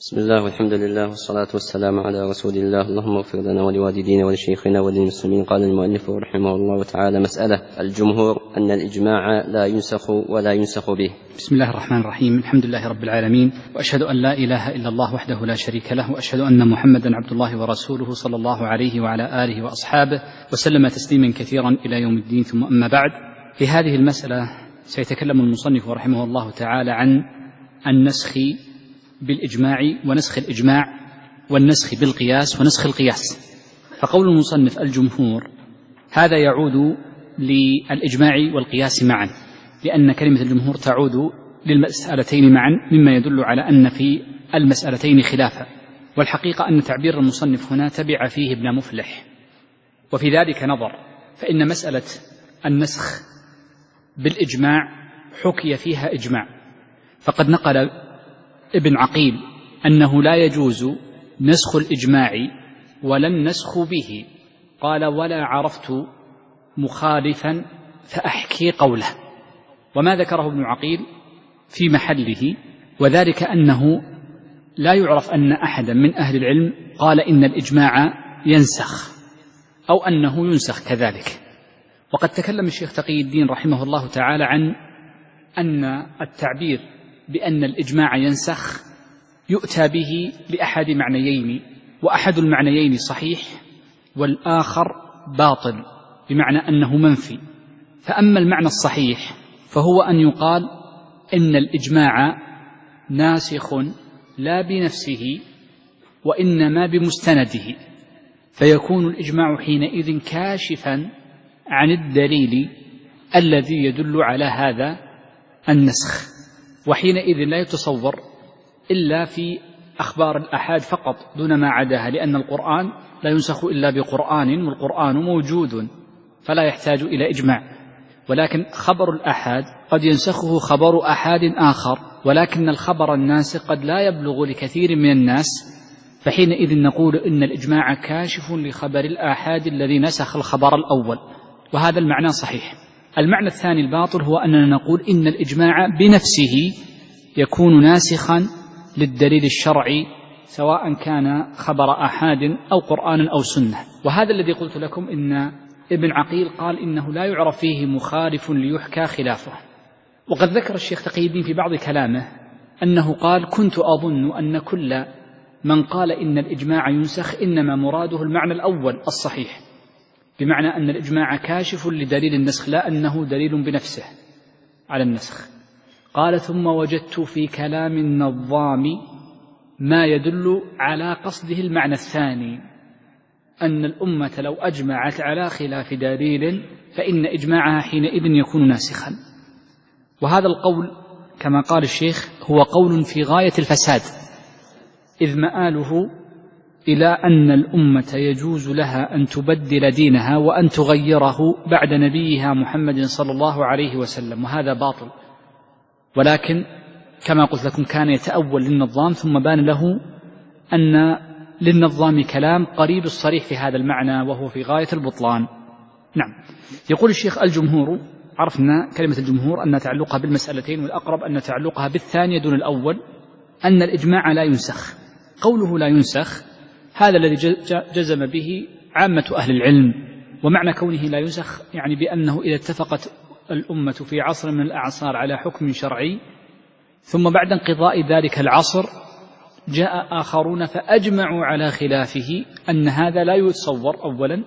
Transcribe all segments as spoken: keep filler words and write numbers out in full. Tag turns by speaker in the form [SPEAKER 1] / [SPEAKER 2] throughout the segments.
[SPEAKER 1] بسم الله والحمد لله والصلاة والسلام على رسول الله. اللهم اغفر لنا ولوالدينا ولشيخنا وللمسلمين. قال المؤلف رحمه الله تعالى: مسألة الجمهور أن الإجماع لا ينسخ ولا ينسخ به.
[SPEAKER 2] بسم الله الرحمن الرحيم. الحمد لله رب العالمين، وأشهد أن لا إله إلا الله وحده لا شريك له، وأشهد أن محمدا عبد الله ورسوله صلى الله عليه وعلى آله وأصحابه وسلم تسليما كثيرا إلى يوم الدين. ثم أما بعد، في هذه المسألة سيتكلم المصنف رحمه الله تعالى عن النسخ بالإجماع ونسخ الإجماع والنسخ بالقياس ونسخ القياس. فقول المصنف الجمهور هذا يعود للإجماع والقياس معا، لأن كلمة الجمهور تعود للمسألتين معا، مما يدل على أن في المسألتين خلافا. والحقيقة أن تعبير المصنف هنا تبع فيه ابن مفلح، وفي ذلك نظر، فإن مسألة النسخ بالإجماع حكي فيها إجماع، فقد نقل ابن عقيل أنه لا يجوز نسخ الإجماع ولا النسخ به، قال: ولا عرفت مخالفا فأحكي قوله. وما ذكره ابن عقيل في محله، وذلك أنه لا يعرف أن أحدا من أهل العلم قال إن الإجماع ينسخ أو أنه ينسخ كذلك. وقد تكلم الشيخ تقي الدين رحمه الله تعالى عن أن التعبير بأن الإجماع ينسخ يؤتى به لأحد معنيين، وأحد المعنيين صحيح والآخر باطل، بمعنى أنه منفي. فأما المعنى الصحيح فهو أن يقال إن الإجماع ناسخ لا بنفسه وإنما بمستنده، فيكون الإجماع حينئذ كاشفا عن الدليل الذي يدل على هذا النسخ، وحينئذ لا يتصور إلا في أخبار الآحاد فقط دون ما عداها، لأن القرآن لا ينسخ إلا بقرآن، والقرآن موجود فلا يحتاج إلى إجماع. ولكن خبر الآحاد قد ينسخه خبر آحاد آخر، ولكن الخبر الناسخ قد لا يبلغ لكثير من الناس، فحينئذ نقول إن الإجماع كاشف لخبر الآحاد الذي نسخ الخبر الأول، وهذا المعنى صحيح. المعنى الثاني الباطل هو أننا نقول إن الإجماع بنفسه يكون ناسخا للدليل الشرعي، سواء كان خبر آحاد أو قرآن أو سنة. وهذا الذي قلت لكم إن ابن عقيل قال إنه لا يعرف فيه مخالف ليحكى خلافه. وقد ذكر الشيخ تقي الدين في بعض كلامه أنه قال: كنت أظن أن كل من قال إن الإجماع ينسخ إنما مراده المعنى الأول الصحيح، بمعنى أن الإجماع كاشف لدليل النسخ، لا أنه دليل بنفسه على النسخ. قال: ثم وجدت في كلام النظام ما يدل على قصده المعنى الثاني، أن الأمة لو أجمعت على خلاف دليل فإن إجماعها حينئذ يكون ناسخا. وهذا القول كما قال الشيخ هو قول في غاية الفساد، إذ مآله إلى أن الأمة يجوز لها أن تبدل دينها وأن تغيره بعد نبيها محمد صلى الله عليه وسلم، وهذا باطل. ولكن كما قلت لكم كان يتأول للنظام، ثم بان له أن للنظام كلام قريب الصريح في هذا المعنى، وهو في غاية البطلان. نعم. يقول الشيخ: الجمهور، عرفنا كلمة الجمهور أن تعلقها بالمسألتين، والأقرب أن تعلقها بالثانية دون الأول، أن الإجماع لا ينسخ. قوله لا ينسخ هذا الذي جزم به عامة أهل العلم، ومعنى كونه لا ينسخ يعني بأنه إذا اتفقت الأمة في عصر من الأعصار على حكم شرعي، ثم بعد انقضاء ذلك العصر جاء آخرون فأجمعوا على خلافه، أن هذا لا يتصور أولا،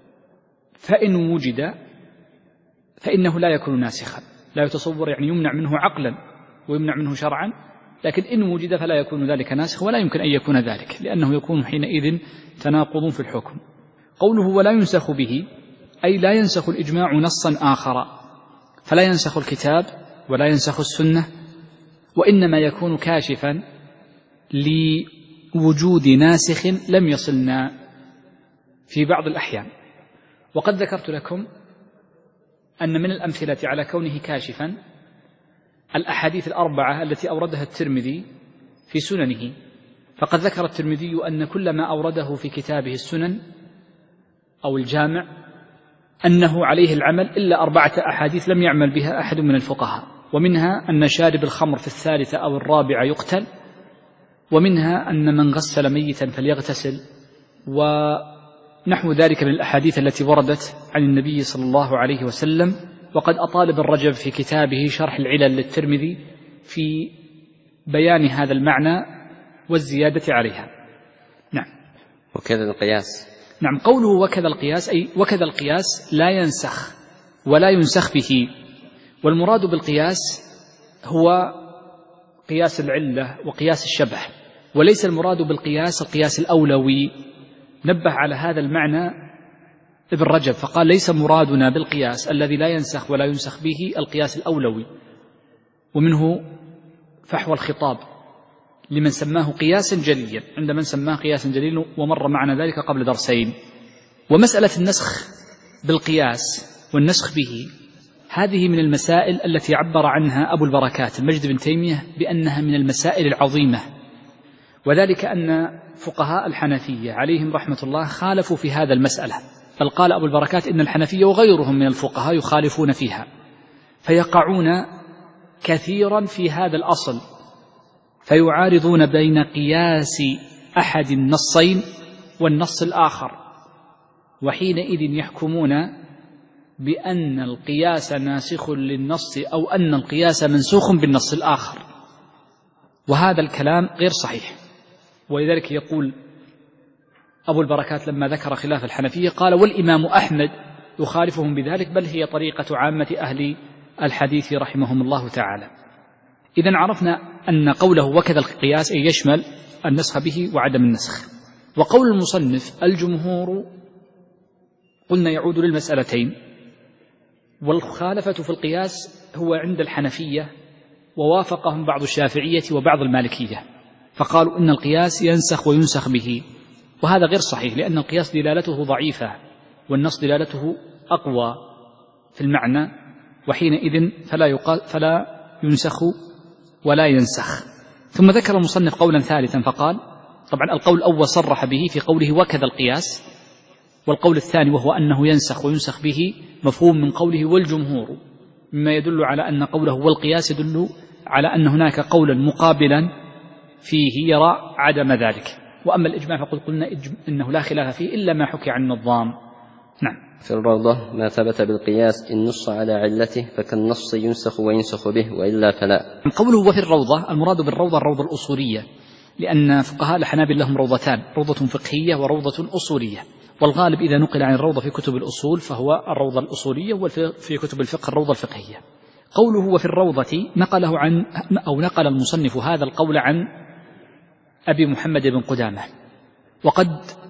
[SPEAKER 2] فإن وجد فإنه لا يكون ناسخا. لا يتصور يعني يمنع منه عقلا ويمنع منه شرعا، لكن إن وجد فلا يكون ذلك ناسخ، ولا يمكن أن يكون ذلك، لأنه يكون حينئذ تناقض في الحكم. قوله ولا ينسخ به أي لا ينسخ الإجماع نصا آخر، فلا ينسخ الكتاب ولا ينسخ السنة، وإنما يكون كاشفا لوجود ناسخ لم يصلنا في بعض الأحيان. وقد ذكرت لكم أن من الأمثلة على كونه كاشفا الأحاديث الأربعة التي أوردها الترمذي في سننه، فقد ذكر الترمذي أن كل ما أورده في كتابه السنن أو الجامع أنه عليه العمل إلا أربعة أحاديث لم يعمل بها أحد من الفقهاء، ومنها أن شارب الخمر في الثالثة أو الرابعة يقتل، ومنها أن من غسل ميتا فليغتسل، ونحو ذلك من الأحاديث التي وردت عن النبي صلى الله عليه وسلم. وقد أطال ابن رجب في كتابه شرح العلل للترمذي في بيان هذا المعنى والزيادة عليها. نعم.
[SPEAKER 1] وكذا القياس.
[SPEAKER 2] نعم، قوله وكذا القياس أي وكذا القياس لا ينسخ ولا ينسخ به. والمراد بالقياس هو قياس العلة وقياس الشبه، وليس المراد بالقياس القياس الأولوي. نبه على هذا المعنى ابن رجب فقال ليس مرادنا بالقياس الذي لا ينسخ ولا ينسخ به القياس الأولوي، ومنه فحوى الخطاب لمن سماه قياسا جليا عند من سماه قياسا جليا، ومر معنا ذلك قبل درسين. ومسألة النسخ بالقياس والنسخ به هذه من المسائل التي عبر عنها أبو البركات المجد بن تيمية بأنها من المسائل العظيمة، وذلك أن فقهاء الحنفية عليهم رحمة الله خالفوا في هذا المسألة، بل قال أبو البركات إن الحنفية وغيرهم من الفقهاء يخالفون فيها، فيقعون كثيرا في هذا الأصل، فيعارضون بين قياس أحد النصين والنص الآخر، وحينئذ يحكمون بأن القياس ناسخ للنص أو أن القياس منسوخ بالنص الآخر، وهذا الكلام غير صحيح. ولذلك يقول أبو البركات لما ذكر خلاف الحنفية قال والإمام أحمد يخالفهم بذلك، بل هي طريقة عامة أهل الحديث رحمهم الله تعالى. إذن عرفنا أن قوله وكذا القياس أي يشمل النسخ به وعدم النسخ. وقول المصنف الجمهور قلنا يعود للمسألتين، والخالفة في القياس هو عند الحنفية، ووافقهم بعض الشافعية وبعض المالكية، فقالوا إن القياس ينسخ وينسخ به، وهذا غير صحيح، لأن القياس دلالته ضعيفة والنص دلالته أقوى في المعنى، وحينئذ فلا يقال فلا ينسخ ولا ينسخ. ثم ذكر المصنف قولا ثالثا فقال، طبعا القول الأول صرح به في قوله وكذا القياس، والقول الثاني وهو أنه ينسخ وينسخ به مفهوم من قوله والجمهور، مما يدل على أن قوله والقياس يدل على أن هناك قولا مقابلا فيه يرى عدم ذلك. وأما الإجماع فقد قلنا إنه لا خلاف فيه إلا ما حكي عن النظام. نعم.
[SPEAKER 1] في الروضة ما ثبت بالقياس إن نص على علته فكالنص ينسخ وينسخ به وإلا فلا.
[SPEAKER 2] قوله وفي الروضة المراد بالروضة الروضة الأصولية، لأن فقهاء الحنابلة لهم روضتان، روضة فقهية وروضة أصولية، والغالب إذا نقل عن الروضة في كتب الأصول فهو الروضة الأصولية، وفي كتب الفقه الروضة الفقهية. قوله وفي الروضة نقله عن أو نقل المصنف هذا القول عن أبي محمد بن قدامة، وقد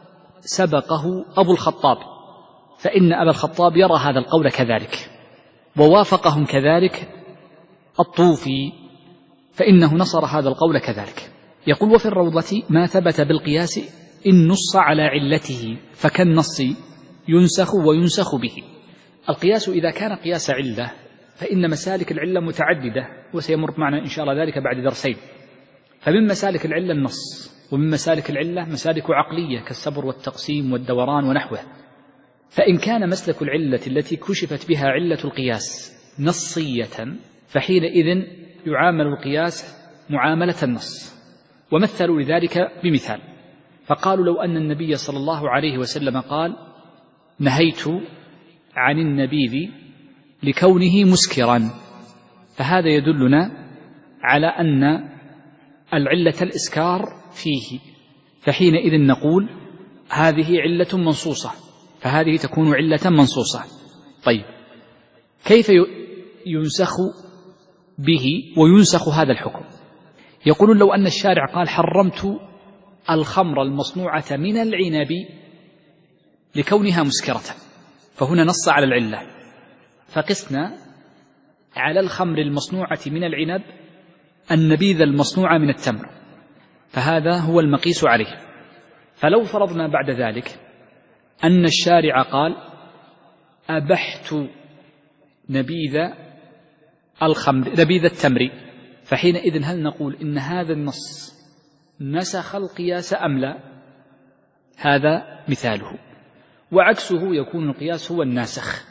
[SPEAKER 2] سبقه أبو الخطاب، فإن أبا الخطاب يرى هذا القول كذلك، ووافقهم كذلك الطوفي، فإنه نصر هذا القول كذلك. يقول وفي الروضة ما ثبت بالقياس إن نص على علته فكالنص ينسخ وينسخ به. القياس إذا كان قياس علة فإن مسالك العلة متعددة، وسيمر معنا إن شاء الله ذلك بعد درسين. فمن مسالك العلة النص، ومن مسالك العلة مسالك عقلية كالصبر والتقسيم والدوران ونحوه. فإن كان مسلك العلة التي كشفت بها علة القياس نصية فحينئذ يعامل القياس معاملة النص، ومثلوا لذلك بمثال، فقالوا لو أن النبي صلى الله عليه وسلم قال نهيت عن النبيذ لكونه مسكرا، فهذا يدلنا على أن العلة الإسكار فيه، فحينئذ نقول هذه علة منصوصة، فهذه تكون علة منصوصة. طيب كيف ينسخ به وينسخ هذا الحكم؟ يقولون لو أن الشارع قال حرمت الخمر المصنوعة من العنب لكونها مسكرة، فهنا نص على العلة، فقسنا على الخمر المصنوعة من العنب النبيذ المصنوع من التمر، فهذا هو المقيس عليه. فلو فرضنا بعد ذلك أن الشارع قال أبحت نبيذ الخمر نبيذ التمر، فحينئذ هل نقول إن هذا النص نسخ القياس أم لا؟ هذا مثاله. وعكسه يكون القياس هو الناسخ،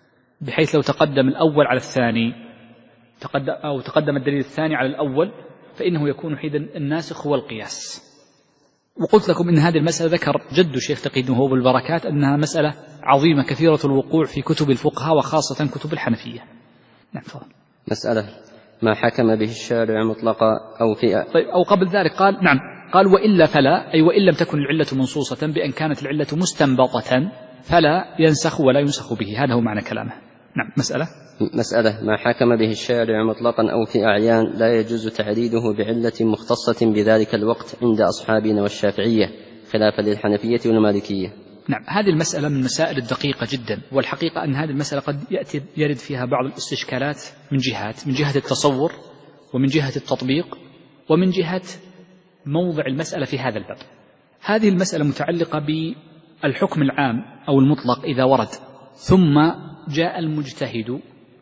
[SPEAKER 2] بحيث لو تقدم الأول على الثاني تقدم أو تقدم الدليل الثاني على الأول فإنه يكون حينئذ الناسخ هو القياس. وقلت لكم إن هذه المسألة ذكر جد الشيخ تقي الدين وهو بالبركات أنها مسألة عظيمة كثيرة الوقوع في كتب الفقهاء وخاصة كتب الحنفية. نعم فضل.
[SPEAKER 1] مسألة ما حكم به الشارع مطلقا أو في
[SPEAKER 2] طيب أو قبل ذلك قال نعم قال وإلا فلا، أي وإن لم تكن العلة منصوصة بأن كانت العلة مستنبطة فلا ينسخ ولا ينسخ به. هذا هو معنى كلامه. نعم. مسألة
[SPEAKER 1] مسألة ما حكم به الشارع مطلقا أو في أعيان لا يجوز تعريضه بعلة مختصة بذلك الوقت عند أصحابنا والشافعية خلافا للحنفية والمالكية.
[SPEAKER 2] نعم. هذه المسألة من المسائل الدقيقة جدا، والحقيقة أن هذه المسألة قد يأتي يرد فيها بعض الاستشكالات من جهات، من جهة التصور ومن جهة التطبيق ومن جهة موضع المسألة في هذا الباب. هذه المسألة متعلقة بالحكم العام أو المطلق إذا ورد ثم جاء المجتهد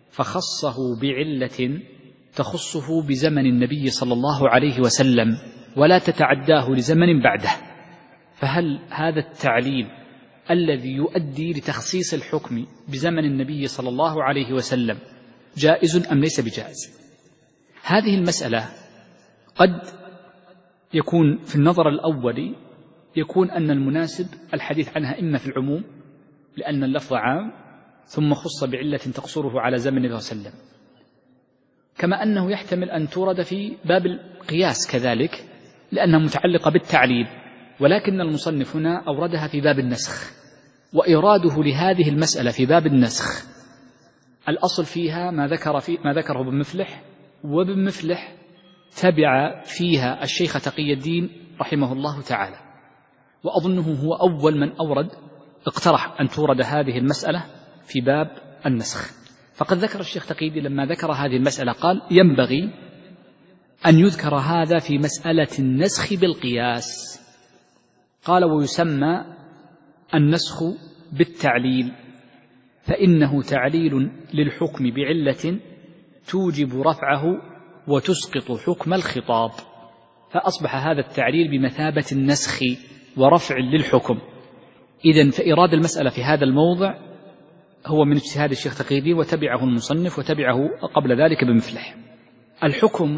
[SPEAKER 2] فخصه بعلة تخصه بزمن النبي صلى الله عليه وسلم ولا تتعداه لزمن بعده، فهل هذا التعليل الذي يؤدي لتخصيص الحكم بزمن النبي صلى الله عليه وسلم جائز أم ليس بجائز؟ هذه المسألة قد يكون في النظر الأول يكون أن المناسب الحديث عنها إما في العموم لأن اللفظ عام ثم خص بعلة تقصره على زمن النبي صلى الله عليه وسلم، كما أنه يحتمل أن تورد في باب القياس كذلك لأنها متعلقة بالتعليل، ولكن المصنف هنا أوردها في باب النسخ. وإراده لهذه المسألة في باب النسخ الأصل فيها ما ذكر في ما ذكره ابن مفلح، وابن مفلح تبع فيها الشيخ تقي الدين رحمه الله تعالى، وأظنه هو أول من أورد اقترح أن تورد هذه المسألة في باب النسخ. فقد ذكر الشيخ تقي الدين لما ذكر هذه المسألة قال ينبغي أن يذكر هذا في مسألة النسخ بالقياس. قال ويسمى النسخ بالتعليل فإنه تعليل للحكم بعلة توجب رفعه وتسقط حكم الخطاب، فأصبح هذا التعليل بمثابة النسخ ورفع للحكم. إذن فإراد المسألة في هذا الموضع هو من اجتهاد الشيخ تقي الدين وتبعه المصنف وتبعه قبل ذلك بمفلح. الحكم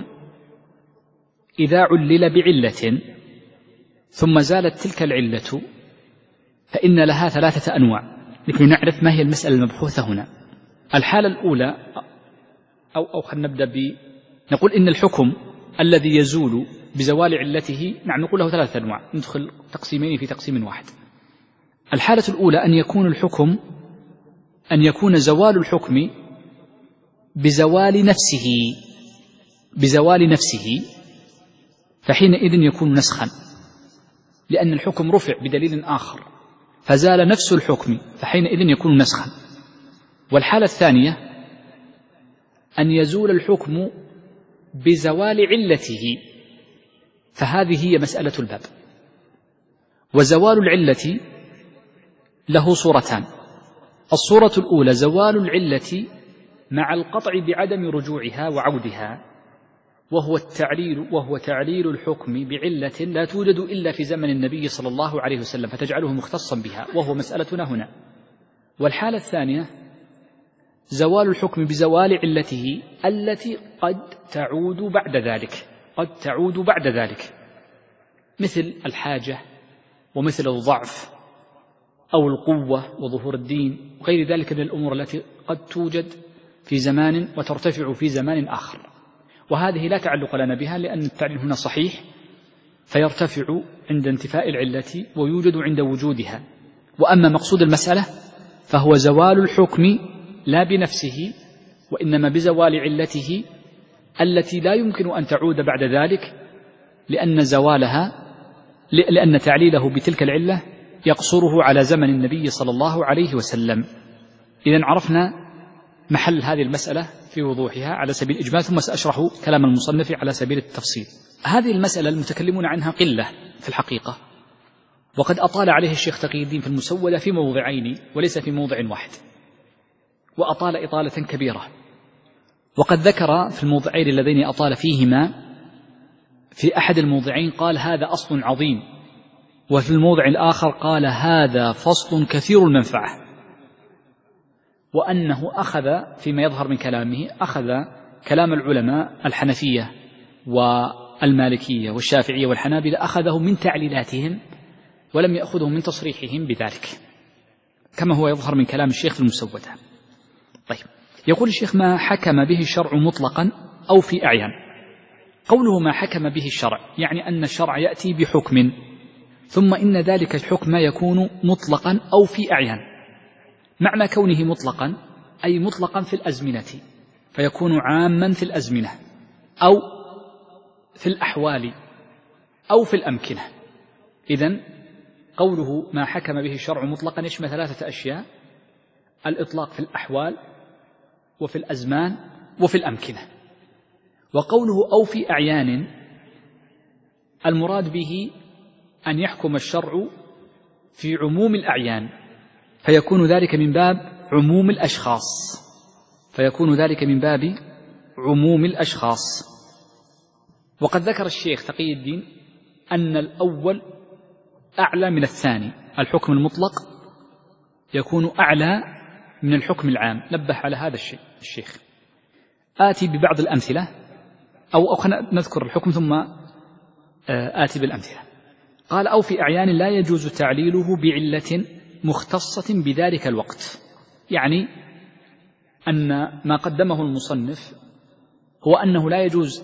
[SPEAKER 2] إذا علل بعلة ثم زالت تلك العلة فإن لها ثلاثة أنواع لكي نعرف ما هي المسألة المبحوثة هنا. الحالة الأولى أو أو خلينا نبدأ ب نقول إن الحكم الذي يزول بزوال علته نعم نقول له ثلاثة أنواع، ندخل تقسيمين في تقسيم واحد. الحالة الأولى أن يكون الحكم أن يكون زوال الحكم بزوال نفسه بزوال نفسه فحينئذ يكون نسخا، لأن الحكم رفع بدليل آخر فزال نفس الحكم فحينئذ يكون نسخا. والحالة الثانية أن يزول الحكم بزوال علته، فهذه هي مسألة الباب. وزوال العلة له صورتان، الصورة الأولى زوال العلة مع القطع بعدم رجوعها وعودها، وهو التعليل وهو تعليل الحكم بعلة لا توجد إلا في زمن النبي صلى الله عليه وسلم فتجعله مختصا بها، وهو مسألتنا هنا. والحالة الثانية زوال الحكم بزوال علته التي قد تعود بعد ذلك قد تعود بعد ذلك مثل الحاجة ومثل الضعف أو القوة وظهور الدين وغير ذلك من الأمور التي قد توجد في زمان وترتفع في زمان آخر، وهذه لا تعلق لنا بها لأن التعليل هنا صحيح فيرتفع عند انتفاء العلة ويوجد عند وجودها. وأما مقصود المسألة فهو زوال الحكم لا بنفسه وإنما بزوال علته التي لا يمكن أن تعود بعد ذلك، لأن زوالها لأن تعليله بتلك العلة يقصره على زمن النبي صلى الله عليه وسلم. إذن عرفنا محل هذه المسألة في وضوحها على سبيل الإجمال، ثم سأشرح كلام المصنف على سبيل التفصيل. هذه المسألة المتكلمون عنها قلة في الحقيقة، وقد أطال عليه الشيخ تقي الدين في المسودة في موضعين وليس في موضع واحد، وأطال إطالة كبيرة. وقد ذكر في الموضعين اللذين أطال فيهما في أحد الموضعين قال هذا أصل عظيم، وفي الموضع الآخر قال هذا فصل كثير المنفعة، وأنه أخذ فيما يظهر من كلامه أخذ كلام العلماء الحنفية والمالكية والشافعية والحنابلة أخذه من تعليلاتهم ولم يأخذه من تصريحهم بذلك، كما هو يظهر من كلام الشيخ في المسودة. طيب، يقول الشيخ: ما حكم به الشرع مطلقا أو في أعيان. قوله ما حكم به الشرع يعني أن الشرع يأتي بحكم، ثم إن ذلك الحكم يكون مطلقا أو في أعيان. معنى كونه مطلقا أي مطلقا في الأزمنة، فيكون عاما في الأزمنة أو في الأحوال أو في الأمكنة. إذن قوله ما حكم به الشرع مطلقا يشمل ثلاثة أشياء: الإطلاق في الأحوال وفي الأزمان وفي الأمكنة. وقوله أو في أعيان المراد به أن يحكم الشرع في عموم الأعيان، فيكون ذلك من باب عموم الأشخاص فيكون ذلك من باب عموم الأشخاص. وقد ذكر الشيخ تقي الدين أن الأول أعلى من الثاني، الحكم المطلق يكون أعلى من الحكم العام، نبه على هذا الشيء الشيخ. آتي ببعض الأمثلة أو أخنا نذكر الحكم ثم آتي بالأمثلة. قال: أو في أعيان لا يجوز تعليله بعلة مختصة بذلك الوقت، يعني أن ما قدمه المصنف هو أنه لا يجوز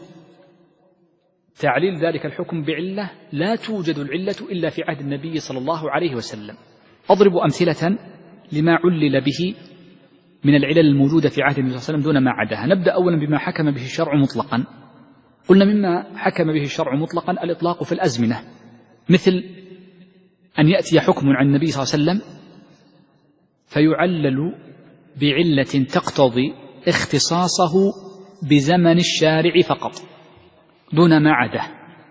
[SPEAKER 2] تعليل ذلك الحكم بعلة لا توجد العلة إلا في عهد النبي صلى الله عليه وسلم. أضرب أمثلة لما علل به من العلل الموجودة في عهد النبي صلى الله عليه وسلم دون ما عداها. نبدأ أولا بما حكم به الشرع مطلقا. قلنا مما حكم به الشرع مطلقا الإطلاق في الأزمنة، مثل أن يأتي حكم عن النبي صلى الله عليه وسلم فيعلل بعلة تقتضي اختصاصه بزمن الشارع فقط دون ما عداه،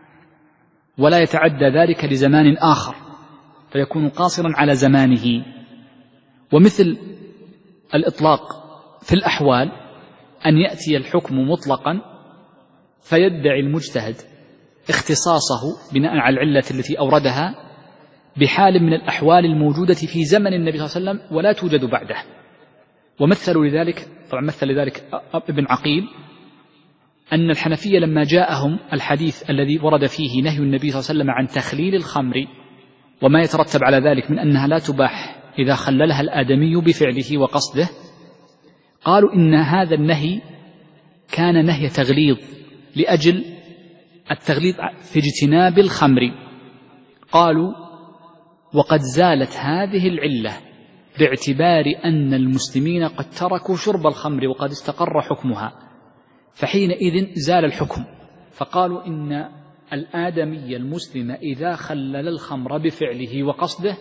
[SPEAKER 2] ولا يتعدى ذلك لزمان آخر فيكون قاصرا على زمانه. ومثل الإطلاق في الأحوال أن يأتي الحكم مطلقا فيدعي المجتهد اختصاصه بناء على العلة التي أوردها بحال من الأحوال الموجودة في زمن النبي صلى الله عليه وسلم ولا توجد بعده. ومثلوا لذلك، طبعا مثل لذلك ابن عقيل، أن الحنفية لما جاءهم الحديث الذي ورد فيه نهي النبي صلى الله عليه وسلم عن تخليل الخمر وما يترتب على ذلك من أنها لا تباح إذا خللها الآدمي بفعله وقصده، قالوا إن هذا النهي كان نهي تغليظ لأجل التغليظ في اجتناب الخمر. قالوا: وقد زالت هذه العلة باعتبار أن المسلمين قد تركوا شرب الخمر وقد استقر حكمها، فحينئذ زال الحكم. فقالوا إن الآدمي المسلم إذا خلل الخمر بفعله وقصده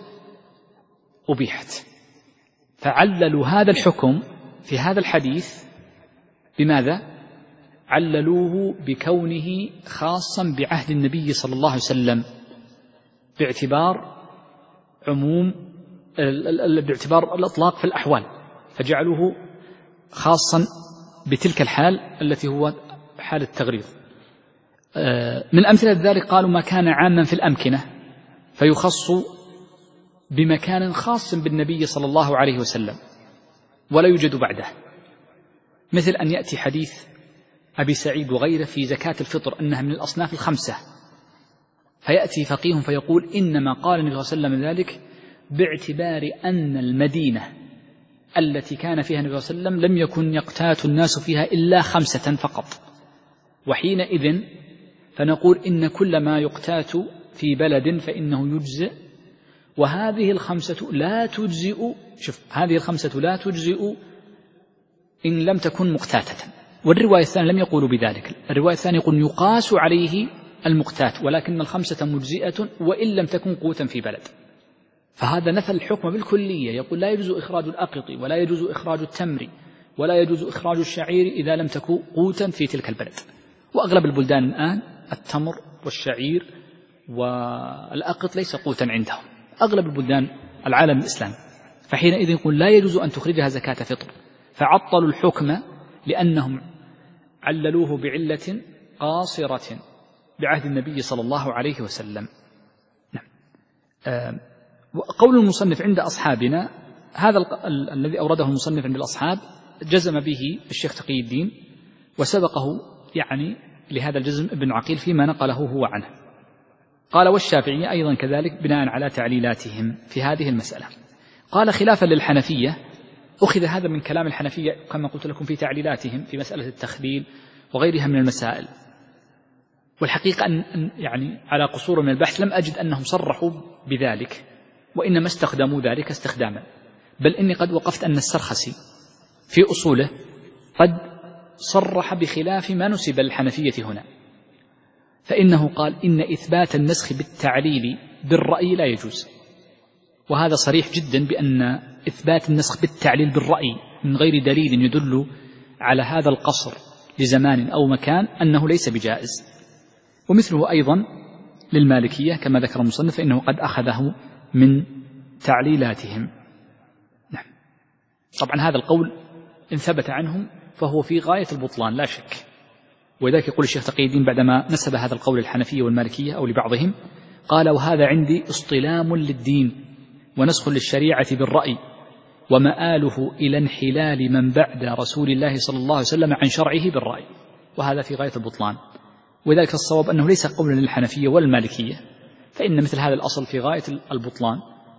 [SPEAKER 2] أبيحت. فعللوا هذا الحكم في هذا الحديث بماذا؟ عللوه بكونه خاصا بعهد النبي صلى الله عليه وسلم باعتبار عموم باعتبار الإطلاق في الأحوال، فجعلوه خاصا بتلك الحال التي هو حال التغليظ. من أمثلة ذلك قالوا ما كان عاما في الأمكنة فيخص بمكان خاص بالنبي صلى الله عليه وسلم ولا يوجد بعده، مثل أن يأتي حديث أبي سعيد وغيره في زكاة الفطر أنها من الأصناف الخمسة، فيأتي فقيه فيقول إنما قال النبي صلى الله عليه وسلم ذلك باعتبار أن المدينة التي كان فيها النبي صلى الله عليه وسلم لم يكن يقتات الناس فيها إلا خمسة فقط، وحينئذ فنقول إن كل ما يقتات في بلد فإنه يجزئ، وهذه الخمسة لا تجزئ، شوف هذه الخمسة لا تجزئ إن لم تكن مقتاتة. والرواية الثانية لم يقولوا بذلك، الرواية الثانية يقول يقاس عليه المقتات ولكن الخمسة مجزئة وإن لم تكن قوتا في بلد. فهذا نفى الحكم بالكلية، يقول لا يجوز إخراج الأقط ولا يجوز إخراج التمر ولا يجوز إخراج الشعير إذا لم تكن قوتا في تلك البلد. وأغلب البلدان الآن التمر والشعير والأقط ليس قوتا عندهم، أغلب البلدان العالم الإسلامي، فحينئذ يقول لا يجوز أن تخرجها زكاة فطر، فعطلوا الحكم لأنهم عللوه بعلة قاصرة بعهد النبي صلى الله عليه وسلم. نعم. آه قول المصنف عند أصحابنا هذا ال- الذي أورده المصنف عند الأصحاب جزم به الشيخ تقي الدين وسبقه يعني لهذا الجزم ابن عقيل فيما نقله هو عنه. قال والشافعية أيضا كذلك بناء على تعليلاتهم في هذه المسألة. قال خلافا للحنفية، أخذ هذا من كلام الحنفية كما قلت لكم في تعليلاتهم في مسألة التخليل وغيرها من المسائل. والحقيقة أن يعني على قصور من البحث لم أجد أنهم صرحوا بذلك، وإنما استخدموا ذلك استخداما، بل إني قد وقفت أن السرخسي في أصوله قد صرح بخلاف ما نسب للحنفية هنا، فإنه قال إن إثبات النسخ بالتعليل بالرأي لا يجوز، وهذا صريح جدا بأن إثبات النسخ بالتعليل بالرأي من غير دليل يدل على هذا القصر لزمان أو مكان أنه ليس بجائز. ومثله أيضا للمالكية كما ذكر المصنف فإنه قد أخذه من تعليلاتهم. نعم. طبعا هذا القول إن ثبت عنهم فهو في غاية البطلان لا شك، ولذلك يقول الشيخ تقي الدين بعدما نسب هذا القول للحنفية والمالكية أو لبعضهم قال وهذا عندي اصطلام للدين ونسخ للشريعة بالرأي ومآله إلى انحلال من بعد رسول الله صلى الله عليه وسلم عن شرعه بالرأي، وهذا في غاية البطلان. وذلك الصواب أنه ليس قولا للحنفية والمالكية، فإن مثل هذا الأصل في غاية البطلان،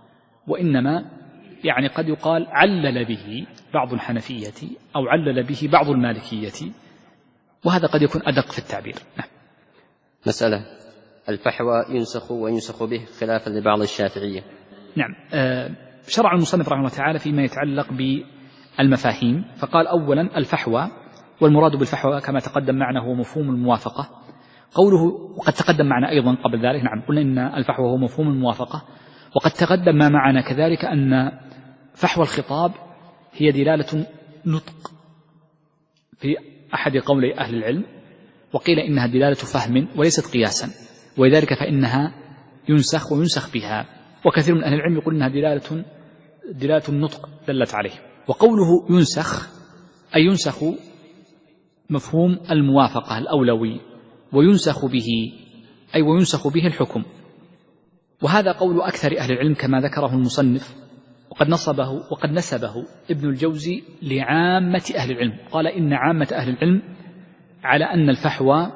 [SPEAKER 2] وإنما يعني قد يقال علل به بعض الحنفية أو علل به بعض المالكية، وهذا قد يكون أدق في التعبير. نعم.
[SPEAKER 1] مسألة الفحوى ينسخ وينسخ به خلافا لبعض الشافعية.
[SPEAKER 2] نعم. آه شرع المصنف رحمه الله تعالى فيما يتعلق بالمفاهيم، فقال أولا الفحوى، والمراد بالفحوى كما تقدم معنا هو مفهوم الموافقة. قوله وقد تقدم معنا أيضا قبل ذلك، نعم قلنا إن الفحوى هو مفهوم الموافقة، وقد تقدم ما معنا كذلك أن فحوى الخطاب هي دلالة نطق في أحد قولي أهل العلم، وقيل إنها دلالة فهم وليست قياسا، ولذلك فإنها ينسخ وينسخ بها، وكثير من أهل العلم يقول إنها دلالة دلالة النطق دلت عليه. وقوله ينسخ أي ينسخ مفهوم الموافقة الأولوي، وينسخ به أي وينسخ به الحكم، وهذا قول أكثر أهل العلم كما ذكره المصنف، وقد نصبه وقد نسبه ابن الجوزي لعامة أهل العلم، قال إن عامة أهل العلم على أن الفحوى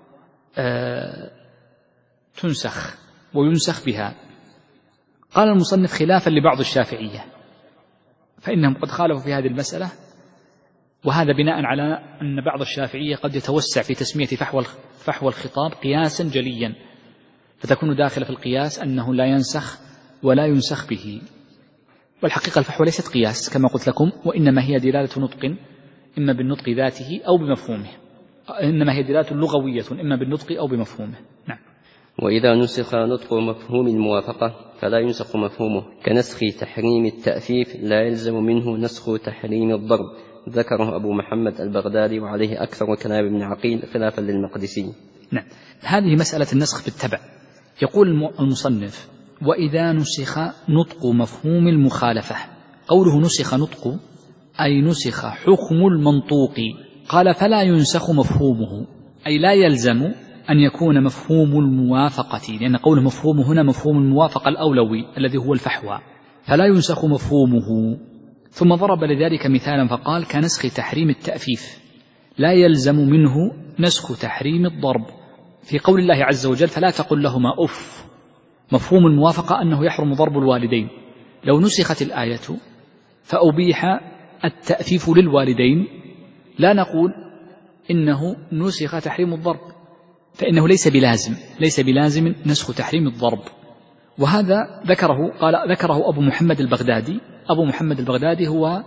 [SPEAKER 2] آه تنسخ وينسخ بها. قال المصنف خلافا لبعض الشافعية، فإنهم قد خالفوا في هذه المسألة، وهذا بناء على أن بعض الشافعية قد يتوسع في تسمية فحوى فحوى الخطاب قياسا جليا، فتكون داخل في القياس أنه لا ينسخ ولا ينسخ به. والحقيقة الفحوى ليست قياس كما قلت لكم، وإنما هي دلالة نطق إما بالنطق ذاته أو بمفهومه، إنما هي دلالة لغوية إما بالنطق أو بمفهومه. نعم.
[SPEAKER 1] وإذا نسخ نطق مفهوم الموافقة فلا ينسخ مفهومه، كنسخ تحريم التأفيف لا يلزم منه نسخ تحريم الضرب، ذكره أبو محمد البغدادي، وعليه أكثر كلام ابن عقيل خلافا للمقدسي.
[SPEAKER 2] نعم. هذه مسألة النسخ بالتبع. يقول المصنف وإذا نسخ نطق مفهوم المخالفة، قوله نسخ نطق أي نسخ حكم المنطوق، قال فلا ينسخ مفهومه أي لا يلزم أن يكون مفهوم الموافقة، لأن قوله مفهوم هنا مفهوم الموافقة الأولوي الذي هو الفحوى، فلا ينسخ مفهومه. ثم ضرب لذلك مثالا فقال كنسخ تحريم التأفيف لا يلزم منه نسخ تحريم الضرب، في قول الله عز وجل فلا تقل لهما أف، مفهوم الموافقة أنه يحرم ضرب الوالدين. لو نسخت الآية فأبيح التأفيف للوالدين لا نقول إنه نسخ تحريم الضرب، فإنه ليس بلازم ليس بلازم نسخ تحريم الضرب. وهذا ذكره قال ذكره أبو محمد البغدادي. أبو محمد البغدادي هو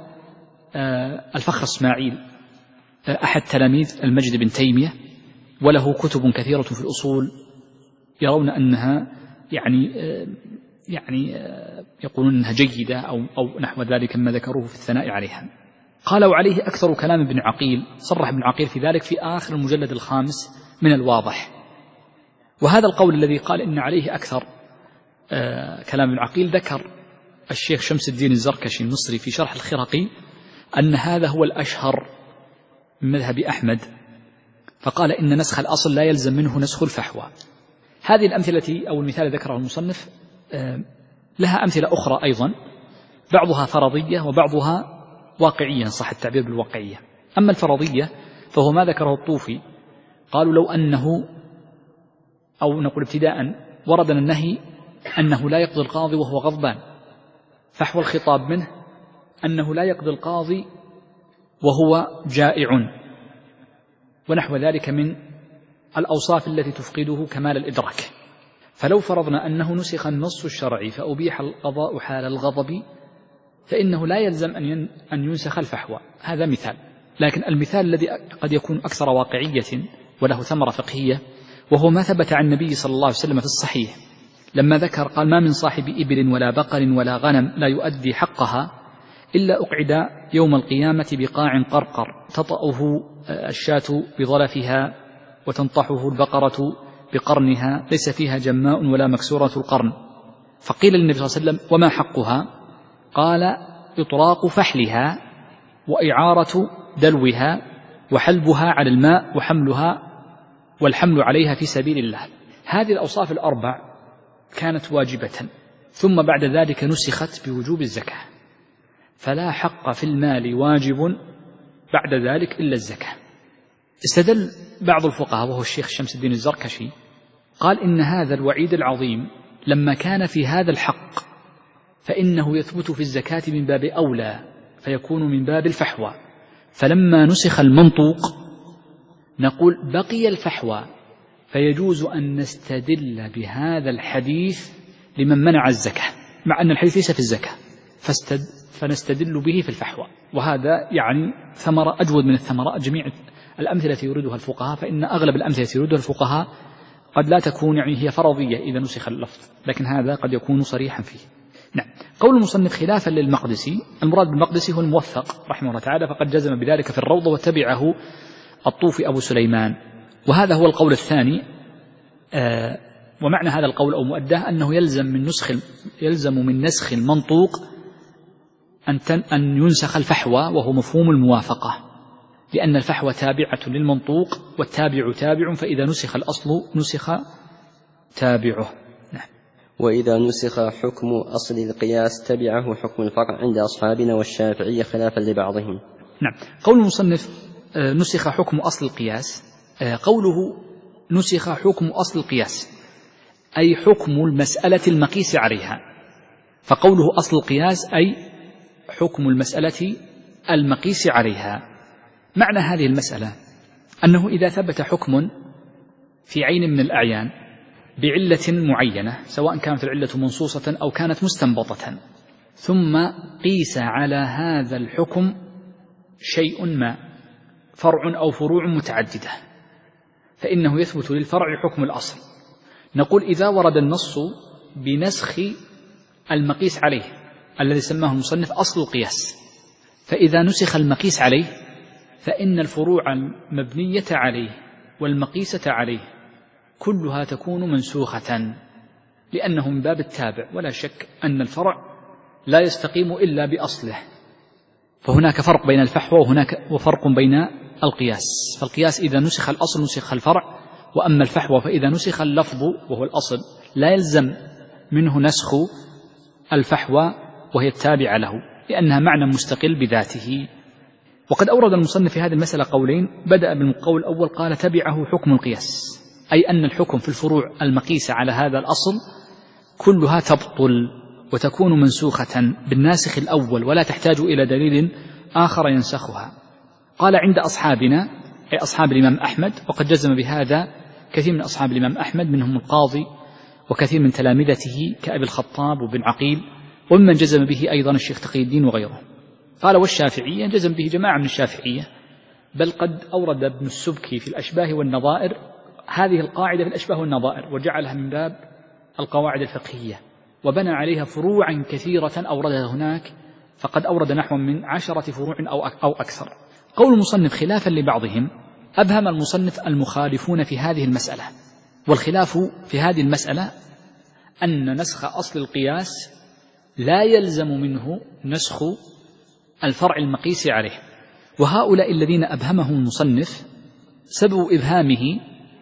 [SPEAKER 2] الفخر إسماعيل أحد تلاميذ المجد بن تيمية، وله كتب كثيرة في الأصول يرون أنها يعني يعني يقولون أنها جيدة أو أو نحو ذلك مما ذكروه في الثناء عليها. قال وعليه أكثر كلام ابن عقيل، صرح ابن عقيل في ذلك في آخر المجلد الخامس من الواضح. وهذا القول الذي قال إن عليه أكثر آه كلام ابن عقيل ذكر الشيخ شمس الدين الزركشي المصري في شرح الخرقي أن هذا هو الأشهر من مذهب أحمد، فقال إن نسخ الأصل لا يلزم منه نسخ الفحوى. هذه الأمثلة أو المثال ذكره المصنف آه لها أمثلة أخرى أيضا، بعضها فرضية وبعضها واقعية، صح التعبير بالواقعية. أما الفرضية فهو ما ذكره الطوفي قالوا لو أنه، أو نقول ابتداء وردنا النهي أنه لا يقضي القاضي وهو غضبان، فحوى الخطاب منه أنه لا يقضي القاضي وهو جائع، ونحو ذلك من الأوصاف التي تفقده كمال الإدراك. فلو فرضنا أنه نسخ النص الشرعي فأبيح القضاء حال الغضب، فإنه لا يلزم أن ينسخ الفحوى. هذا مثال، لكن المثال الذي قد يكون أكثر واقعية وله ثمرة فقهية وهو ما ثبت عن النبي صلى الله عليه وسلم في الصحيح لما ذكر قال: ما من صاحب إبل ولا بقر ولا غنم لا يؤدي حقها إلا أقعد يوم القيامة بقاع قرقر تطأه الشاة بظلفها وتنطحه البقرة بقرنها ليس فيها جماء ولا مكسورة القرن. فقيل للنبي صلى الله عليه وسلم: وما حقها؟ قال: إطراق فحلها وإعارة دلوها وحلبها على الماء وحملها والحمل عليها في سبيل الله. هذه الأوصاف الأربع كانت واجبة، ثم بعد ذلك نسخت بوجوب الزكاة، فلا حق في المال واجب بعد ذلك إلا الزكاة. استدل بعض الفقهاء وهو الشيخ شمس الدين الزركشي قال: إن هذا الوعيد العظيم لما كان في هذا الحق فإنه يثبت في الزكاة من باب أولى، فيكون من باب الفحوى، فلما نسخ المنطوق نقول بقي الفحوى، فيجوز أن نستدل بهذا الحديث لمن منع الزكاة، مع أن الحديث ليس في الزكاة، فنستدل به في الفحوى. وهذا يعني ثمرة أجود من الثمرات. جميع الأمثلة يريدها الفقهاء، فإن أغلب الأمثلة يريدها الفقهاء قد لا تكون يعني هي فرضية إذا نسخ اللفظ، لكن هذا قد يكون صريحا فيه. نعم. قول المصنف خلافا للمقدسي، المراد بالمقدسي هو الموفق رحمه الله تعالى، فقد جزم بذلك في الروضة وتبعه الطوفي أبو سليمان، وهذا هو القول الثاني. آه ومعنى هذا القول أو مؤداه أنه يلزم من نسخ يلزم من نسخ المنطوق أن أن ينسخ الفحوى، وهو مفهوم الموافقة، لأن الفحوى تابعة للمنطوق والتابع تابع، فإذا نسخ الأصل نسخ تابعه. نعم.
[SPEAKER 1] وإذا نسخ حكم أصل القياس تبعه حكم الفرع عند أصحابنا والشافعية خلافا لبعضهم.
[SPEAKER 2] نعم. قول المصنف نسخ حكم أصل القياس، قوله نسخ حكم أصل القياس أي حكم المسألة المقيس عليها، فقوله أصل القياس أي حكم المسألة المقيس عليها. معنى هذه المسألة أنه إذا ثبت حكم في عين من الأعيان بعلة معينة، سواء كانت العلة منصوصة أو كانت مستنبطة، ثم قيس على هذا الحكم شيء ما، فرع أو فروع متعددة، فإنه يثبت للفرع حكم الأصل. نقول إذا ورد النص بنسخ المقيس عليه الذي سماه المصنف أصل القياس، فإذا نسخ المقيس عليه فإن الفروع المبنية عليه والمقيسة عليه كلها تكون منسوخة، لأنه من باب التابع، ولا شك أن الفرع لا يستقيم إلا بأصله، فهناك فرق بين الفحوى وهناك وفرق بين القياس. فالقياس إذا نسخ الأصل نسخ الفرع، وأما الفحوى فإذا نسخ اللفظ وهو الأصل لا يلزم منه نسخ الفحوى وهي التابعة له، لأنها معنى مستقل بذاته. وقد أورد المصنف في هذه المسألة قولين، بدأ بالقول الأول قال تبعه حكم القياس، أي أن الحكم في الفروع المقيسة على هذا الأصل كلها تبطل وتكون منسوخة بالناسخ الأول ولا تحتاج إلى دليل آخر ينسخها. قال عند أصحابنا أي أصحاب الإمام أحمد، وقد جزم بهذا كثير من أصحاب الإمام أحمد منهم القاضي وكثير من تلامذته كأبي الخطاب وابن عقيل، وممن جزم به أيضا الشيخ تقي الدين وغيره. قال والشافعية جزم به جماعة من الشافعية، بل قد أورد ابن السبكي في الأشباه والنظائر هذه القاعدة في الأشباه والنظائر وجعلها من باب القواعد الفقهية، وبنى عليها فروعا كثيرة أوردها هناك، فقد أورد نحو من عشرة فروع أو أكثر. قول المصنف خلافا لبعضهم، أبهم المصنف المخالفون في هذه المسألة، والخلاف في هذه المسألة أن نسخ أصل القياس لا يلزم منه نسخ الفرع المقيس عليه. وهؤلاء الذين أبهمهم المصنف سبب إبهامه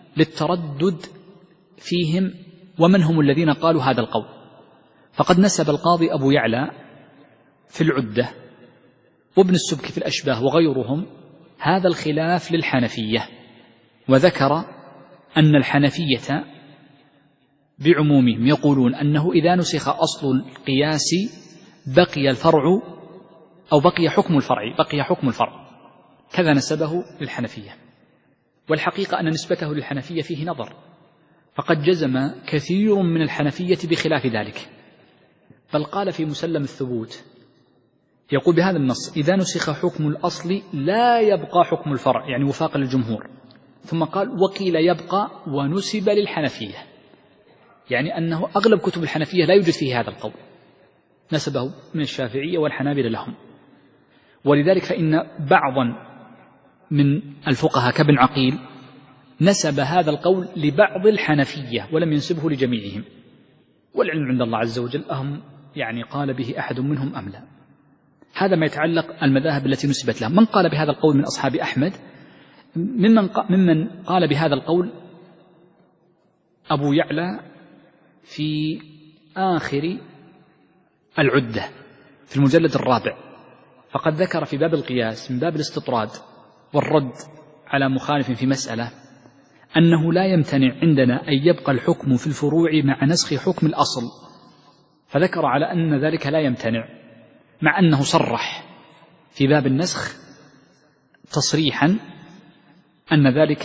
[SPEAKER 2] للتردد فيهم، ومن هم الذين قالوا هذا القول. فقد نسب القاضي أبو يعلى في العدة وابن السبكي في الأشباه وغيرهم هذا الخلاف للحنفية، وذكر أن الحنفية بعمومهم يقولون أنه إذا نسخ أصل القياس بقي الفرع أو بقي حكم الفرع بقي حكم الفرع كذا نسبه للحنفية. والحقيقة أن نسبته للحنفية فيه نظر، فقد جزم كثير من الحنفية بخلاف ذلك، بل قال في مسلم الثبوت يقول بهذا النص: إذا نسخ حكم الأصل لا يبقى حكم الفرع، يعني وفاق للجمهور. ثم قال: وقيل يبقى ونسب للحنفية، يعني أنه أغلب كتب الحنفية لا يوجد فيه هذا القول، نسبه من الشافعية والحنابلة لهم. ولذلك فإن بعضا من الفقهاء كابن عقيل نسب هذا القول لبعض الحنفية ولم ينسبه لجميعهم، والعلم عند الله عز وجل أهم يعني قال به أحد منهم أم لا. هذا ما يتعلق المذاهب التي نسبت لها. من قال بهذا القول من أصحاب أحمد؟ ممن ممن قال بهذا القول أبو يعلى في آخر العدة في المجلد الرابع، فقد ذكر في باب القياس من باب الاستطراد والرد على مخالف في مسألة أنه لا يمتنع عندنا أن يبقى الحكم في الفروع مع نسخ حكم الأصل، فذكر على أن ذلك لا يمتنع، مع أنه صرح في باب النسخ تصريحا أن ذلك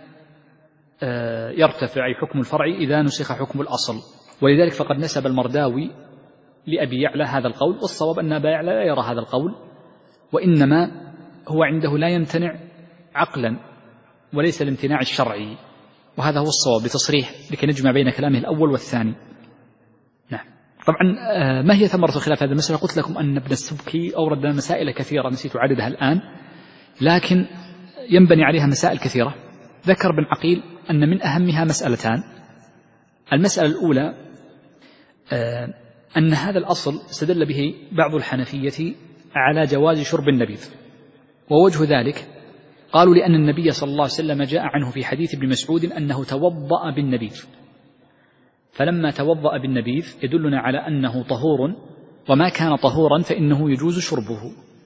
[SPEAKER 2] يرتفع أي حكم الفرع إذا نسخ حكم الأصل. ولذلك فقد نسب المرداوي لأبي يعلى هذا القول، والصواب أن أبا يعلى لا يرى هذا القول، وإنما هو عنده لا يمتنع عقلا وليس الامتناع الشرعي، وهذا هو الصواب بتصريح لكي نجمع بين كلامه الأول والثاني. نعم. طبعا ما هي ثمرة خلاف هذه المسألة؟ قلت لكم أن ابن السبكي أورد مسائل كثيرة نسيت عددها الآن، لكن ينبني عليها مسائل كثيرة. ذكر ابن عقيل أن من أهمها مسألتان. المسألة الأولى أن هذا الأصل استدل به بعض الحنفية على جواز شرب النبيذ، ووجه ذلك قالوا لأن النبي صلى الله عليه وسلم جاء عنه في حديث ابن مسعود أنه توضأ بالنبيذ، فلما توضأ بالنبيذ يدلنا على أنه طهور، وما كان طهورا فإنه يجوز شربه.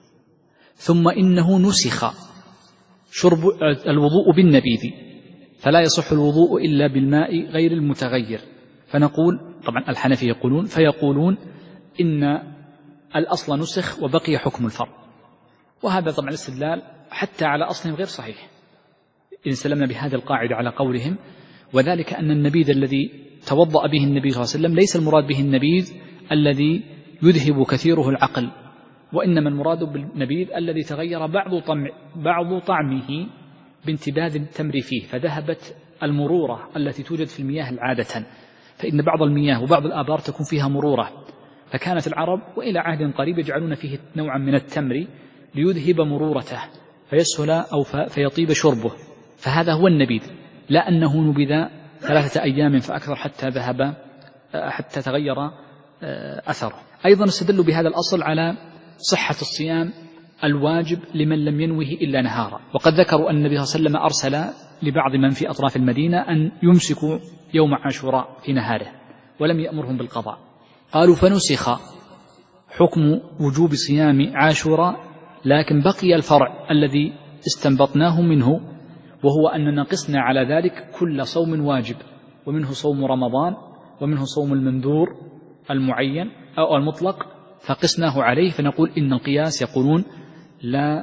[SPEAKER 2] ثم إنه نسخ شرب الوضوء بالنبيذ، فلا يصح الوضوء إلا بالماء غير المتغير. فنقول طبعا الحنفية يقولون فيقولون إن الأصل نسخ وبقي حكم الفرع، وهذا طبعا الاستدلال حتى على أصل غير صحيح إن سلمنا بهذه القاعدة على قولهم، وذلك أن النبيذ الذي توضأ به النبي صلى الله عليه وسلم ليس المراد به النبيذ الذي يذهب كثيره العقل، وإنما المراد بالنبيذ الذي تغير بعض طعم بعض طعمه بانتباذ التمر فيه، فذهبت المرورة التي توجد في المياه العادة، فإن بعض المياه وبعض الآبار تكون فيها مرورة، فكانت العرب وإلى عهد قريب يجعلون فيه نوعا من التمر ليذهب مرورته فيسهل أو فيطيب شربه، فهذا هو النبيذ، لا أنه نبذ ثلاثة أيام فأكثر حتى ذهب حتى تغير أثره. أيضا استدلوا بهذا الأصل على صحة الصيام الواجب لمن لم ينوه إلا نهارا، وقد ذكروا أن النبي صلى الله عليه وسلم أرسل لبعض من في أطراف المدينة أن يمسكوا يوم عاشوراء في نهاره ولم يأمرهم بالقضاء. قالوا فنسخ حكم وجوب صيام عاشوراء، لكن بقي الفرع الذي استنبطناه منه، وهو أننا قسنا على ذلك كل صوم واجب، ومنه صوم رمضان ومنه صوم المنذور المعين أو المطلق، فقسناه عليه، فنقول إن القياس يقولون لا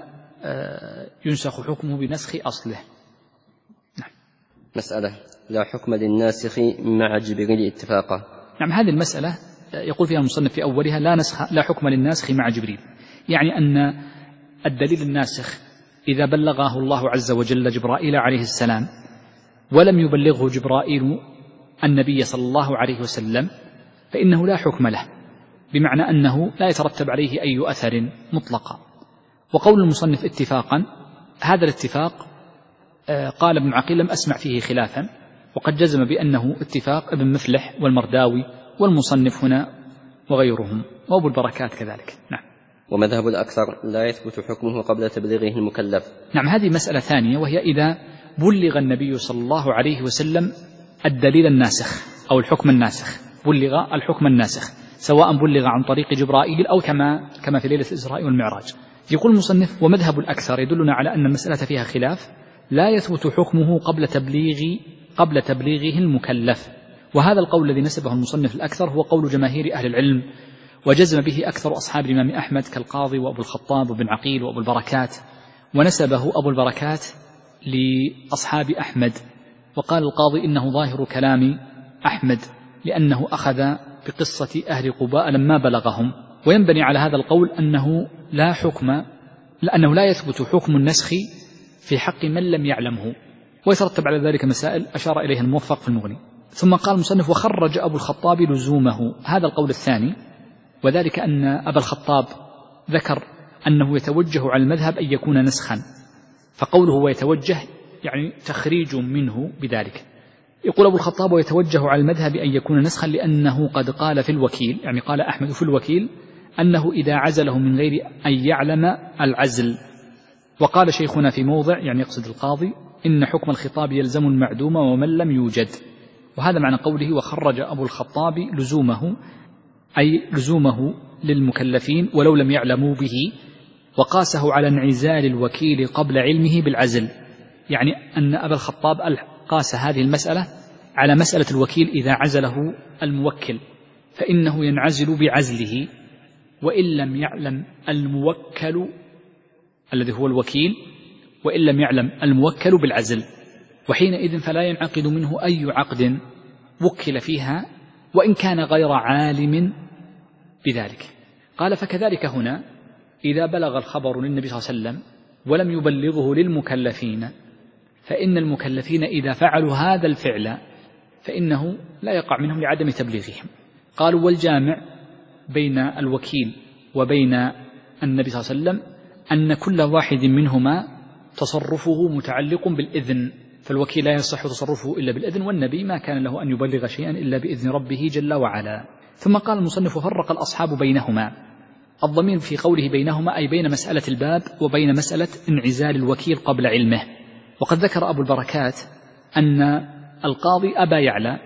[SPEAKER 2] ينسخ حكمه بنسخ أصله. نعم.
[SPEAKER 1] مسألة لا حكم للناسخ مع جبريل اتفاقا.
[SPEAKER 2] نعم، هذه المسألة يقول فيها المصنف في أولها لا نسخ لا حكم للناسخ مع جبريل، يعني أن الدليل الناسخ إذا بلغه الله عز وجل جبرائيل عليه السلام ولم يبلغه جبرائيل النبي صلى الله عليه وسلم فإنه لا حكم له، بمعنى أنه لا يترتب عليه أي أثر مطلقا. وقول المصنف اتفاقا، هذا الاتفاق قال ابن عقيل لم أسمع فيه خلافا، وقد جزم بأنه اتفاق ابن مفلح والمرداوي والمصنف هنا وغيرهم، وأبو البركات كذلك. نعم.
[SPEAKER 1] ومذهب الأكثر لا يثبت حكمه قبل تبليغه المكلف.
[SPEAKER 2] نعم، هذه مسألة ثانية، وهي إذا بلغ النبي صلى الله عليه وسلم الدليل الناسخ أو الحكم الناسخ، بلغ الحكم الناسخ سواء بلغ عن طريق جبرائيل أو كما كما في ليلة الإسراء والمعراج. يقول المصنف ومذهب الأكثر يدلنا على أن المسألة فيها خلاف، لا يثبت حكمه قبل تبليغ قبل تبليغه المكلف. وهذا القول الذي نسبه المصنف الأكثر هو قول جماهير أهل العلم، وجزم به أكثر أصحاب الإمام أحمد كالقاضي وأبو الخطاب وابن عقيل وأبو البركات، ونسبه أبو البركات لأصحاب أحمد. وقال القاضي إنه ظاهر كلام أحمد لأنه أخذ بقصة أهل قباء لما بلغهم. وينبني على هذا القول أنه لا حكم لأنه لا يثبت حكم النسخ في حق من لم يعلمه، ويترتب على ذلك مسائل أشار إليها الموفق في المغني. ثم قال المصنف: وخرج أبو الخطاب لزومه. هذا القول الثاني، وذلك أن أبا الخطاب ذكر أنه يتوجه على المذهب أن يكون نسخا، فقوله ويتوجه يعني تخريج منه بذلك. يقول أبو الخطاب: ويتوجه على المذهب أن يكون نسخا لأنه قد قال في الوكيل، يعني قال أحمد في الوكيل، أنه إذا عزله من غير أن يعلم العزل. وقال شيخنا في موضع، يعني يقصد القاضي، إن حكم الخطاب يلزم المعدوم ومن لم يوجد. وهذا معنى قوله وخرج أبو الخطاب لزومه، أي لزومه للمكلفين ولو لم يعلموا به، وقاسه على انعزال الوكيل قبل علمه بالعزل، يعني أن أبا الخطاب قاس هذه المسألة على مسألة الوكيل إذا عزله الموكل فإنه ينعزل بعزله، وإن لم يعلم الموكل الذي هو الوكيل وإن لم يعلم الموكل بالعزل، وحينئذ فلا ينعقد منه أي عقد وكل فيها وإن كان غير عالم بذلك. قال: فكذلك هنا إذا بلغ الخبر للنبي صلى الله عليه وسلم ولم يبلغه للمكلفين، فإن المكلفين إذا فعلوا هذا الفعل فإنه لا يقع منهم لعدم تبليغهم. قالوا: والجامع بين الوكيل وبين النبي صلى الله عليه وسلم أن كل واحد منهما تصرفه متعلق بالإذن، فالوكيل لا يصح تصرفه إلا بالإذن، والنبي ما كان له أن يبلغ شيئا إلا بإذن ربه جل وعلا. ثم قال المصنف: فرق الأصحاب بينهما. الضمير في قوله بينهما أي بين مسألة الباب وبين مسألة انعزال الوكيل قبل علمه. وقد ذكر أبو البركات أن القاضي أبا يعلى